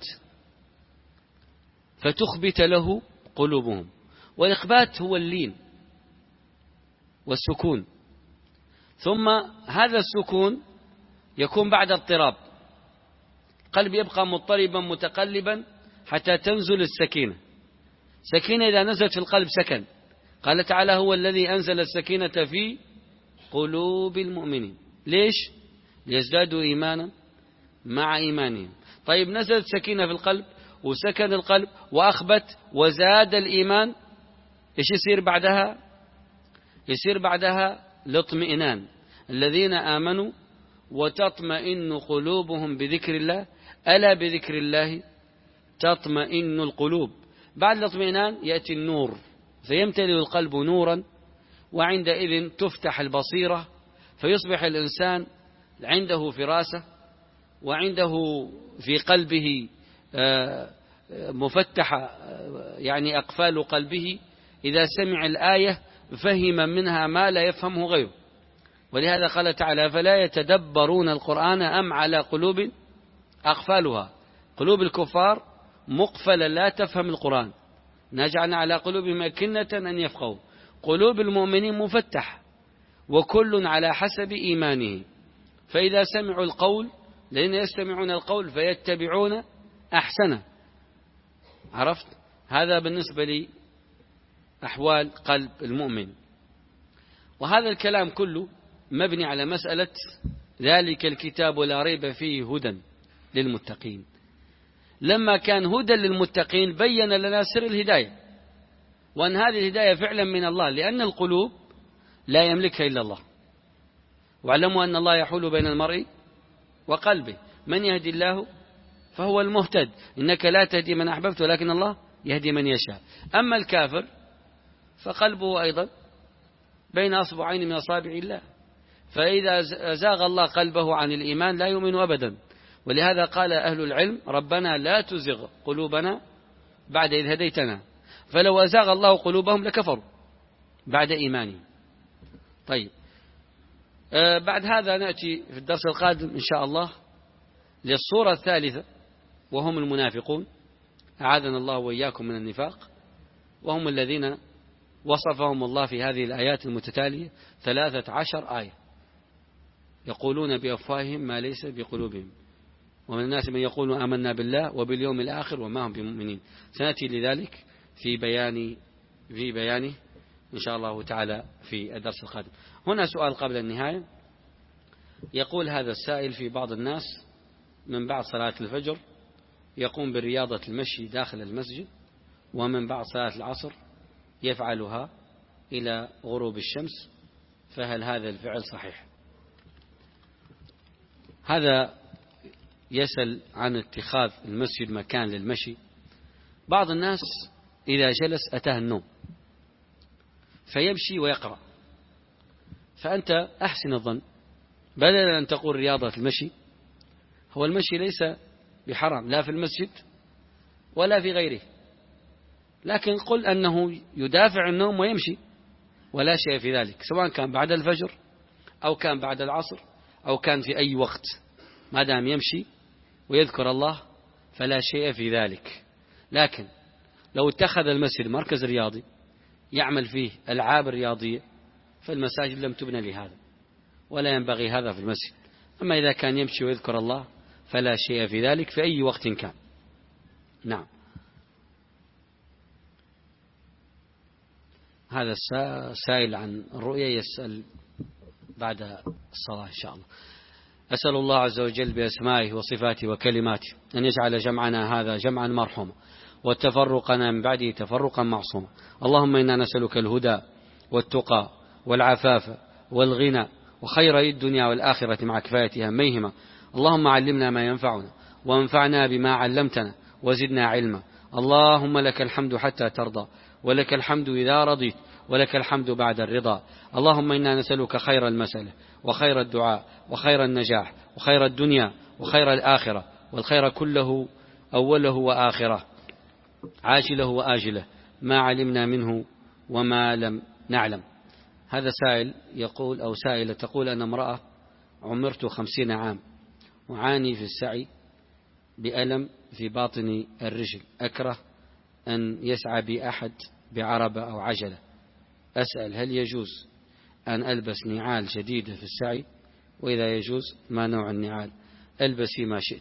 فتخبت له قلوبهم. والإخبات هو اللين والسكون. ثم هذا السكون يكون بعد اضطراب، قلب يبقى مضطربا متقلبا حتى تنزل السكينة. سكينة إذا نزلت في القلب سكن. قال تعالى: هو الذي أنزل السكينة في قلوب المؤمنين. ليش؟ ليزدادوا إيمانا مع إيمانهم. طيب، نزلت سكينة في القلب وسكن القلب وأخبت وزاد الإيمان، إيش يصير بعدها؟ يصير بعدها الاطمئنان. الذين آمنوا وتطمئن قلوبهم بذكر الله، ألا بذكر الله تطمئن القلوب. بعد الاطمئنان يأتي النور، فيمتلئ القلب نورا، وعندئذ تفتح البصيرة، فيصبح الإنسان عنده فراسة، وعنده في قلبه مفتحة، يعني أقفال قلبه إذا سمع الآية فهم منها ما لا يفهمه غيره. ولهذا قال تعالى: فلا يتدبرون القرآن أم على قلوب أقفالها. قلوب الكفار مقفلة لا تفهم القرآن، نجعلنا على قلوبهم أكنة أن يفقهوا. قلوب المؤمنين مفتح، وكل على حسب إيمانه. فإذا سمعوا القول، لأن يستمعون القول فيتبعون أحسنه. عرفت؟ هذا بالنسبة لي أحوال قلب المؤمن. وهذا الكلام كله مبني على مسألة ذلك الكتاب لا ريب فيه هدى للمتقين. لما كان هدى للمتقين بين لنا سر الهداية، وأن هذه الهداية فعلا من الله، لأن القلوب لا يملكها إلا الله. واعلموا أن الله يحول بين المرء وقلبه، من يهدي الله فهو المهتد، إنك لا تهدي من أحببت ولكن الله يهدي من يشاء. أما الكافر فقلبه أيضا بين أصبعين من أصابع الله، فإذا زاغ الله قلبه عن الإيمان لا يؤمن أبدا. ولهذا قال أهل العلم ربنا لا تزغ قلوبنا بعد إذ هديتنا، فلو أزاغ الله قلوبهم لكفروا بعد إيمانهم. طيب، آه بعد هذا نأتي في الدرس القادم إن شاء الله للصورة الثالثة، وهم المنافقون، أعاذنا الله وإياكم من النفاق، وهم الذين وصفهم الله في هذه الآيات المتتالية ثلاثة عشر آية، يقولون بأفواههم ما ليس بقلوبهم، ومن الناس من يقول آمنا بالله وباليوم الآخر وما هم بمؤمنين. سنأتي لذلك في بيان في بيانه إن شاء الله تعالى في الدرس القادم. هنا سؤال قبل النهاية، يقول هذا السائل: في بعض الناس من بعد صلاة الفجر يقوم برياضة المشي داخل المسجد، ومن بعد صلاة العصر يفعلها إلى غروب الشمس، فهل هذا الفعل صحيح؟ هذا يسأل عن اتخاذ المسجد مكان للمشي. بعض الناس إذا جلس أتاه النوم فيمشي ويقرأ، فأنت أحسن الظن بدلا أن تقول رياضة المشي، هو المشي ليس بحرام لا في المسجد ولا في غيره، لكن قل أنه يدافع النوم ويمشي ولا شيء في ذلك، سواء كان بعد الفجر أو كان بعد العصر أو كان في أي وقت، ما دام يمشي ويذكر الله فلا شيء في ذلك. لكن لو اتخذ المسجد مركز رياضي يعمل فيه ألعاب رياضية فالمساجد لم تبنى لهذا، ولا ينبغي هذا في المسجد. أما إذا كان يمشي ويذكر الله فلا شيء في ذلك في أي وقت كان. نعم. هذا السائل عن الرؤيا يسأل بعد الصلاة إن شاء الله. أسأل الله عز وجل بأسمائه وصفاته وكلماته أن يجعل جمعنا هذا جمعا مرحوما، وتفرقنا من بعده تفرقا معصوما. اللهم إنا نسألك الهدى والتقى والعفاف والغنى وخير الدنيا والآخرة مع كفاية هميهما. اللهم علمنا ما ينفعنا وانفعنا بما علمتنا وزدنا علما. اللهم لك الحمد حتى ترضى، ولك الحمد إذا رضيت، ولك الحمد بعد الرضا. اللهم إنا نسألك خير المسألة وخير الدعاء وخير النجاح وخير الدنيا وخير الآخرة، والخير كله أوله وآخره عاجله وآجله، ما علمنا منه وما لم نعلم. هذا سائل يقول أو سائلة تقول: أنا امرأة عمرت خمسين عام وعاني في السعي بألم في باطن الرجل، أكره أن يسعى بي أحد بعربة أو عجلة. أسأل هل يجوز أن ألبس نعال جديدة في السعي؟ وإذا يجوز ما نوع النعال؟ ألبسي ما شئت.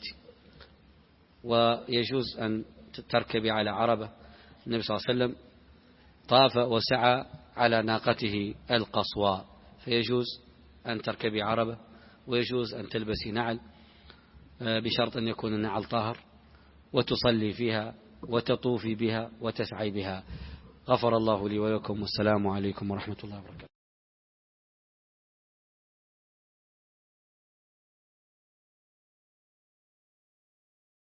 ويجوز أن تركبي على عربة. النبي صلى الله عليه وسلم طاف وسعى على ناقته القصواء، فيجوز أن تركبي عربة، ويجوز أن تلبسي نعل بشرط أن يكون النعل طاهر، وتصلي فيها وتطوفي بها وتسعي بها. غفر الله لي ولكم، والسلام عليكم ورحمة الله وبركاته.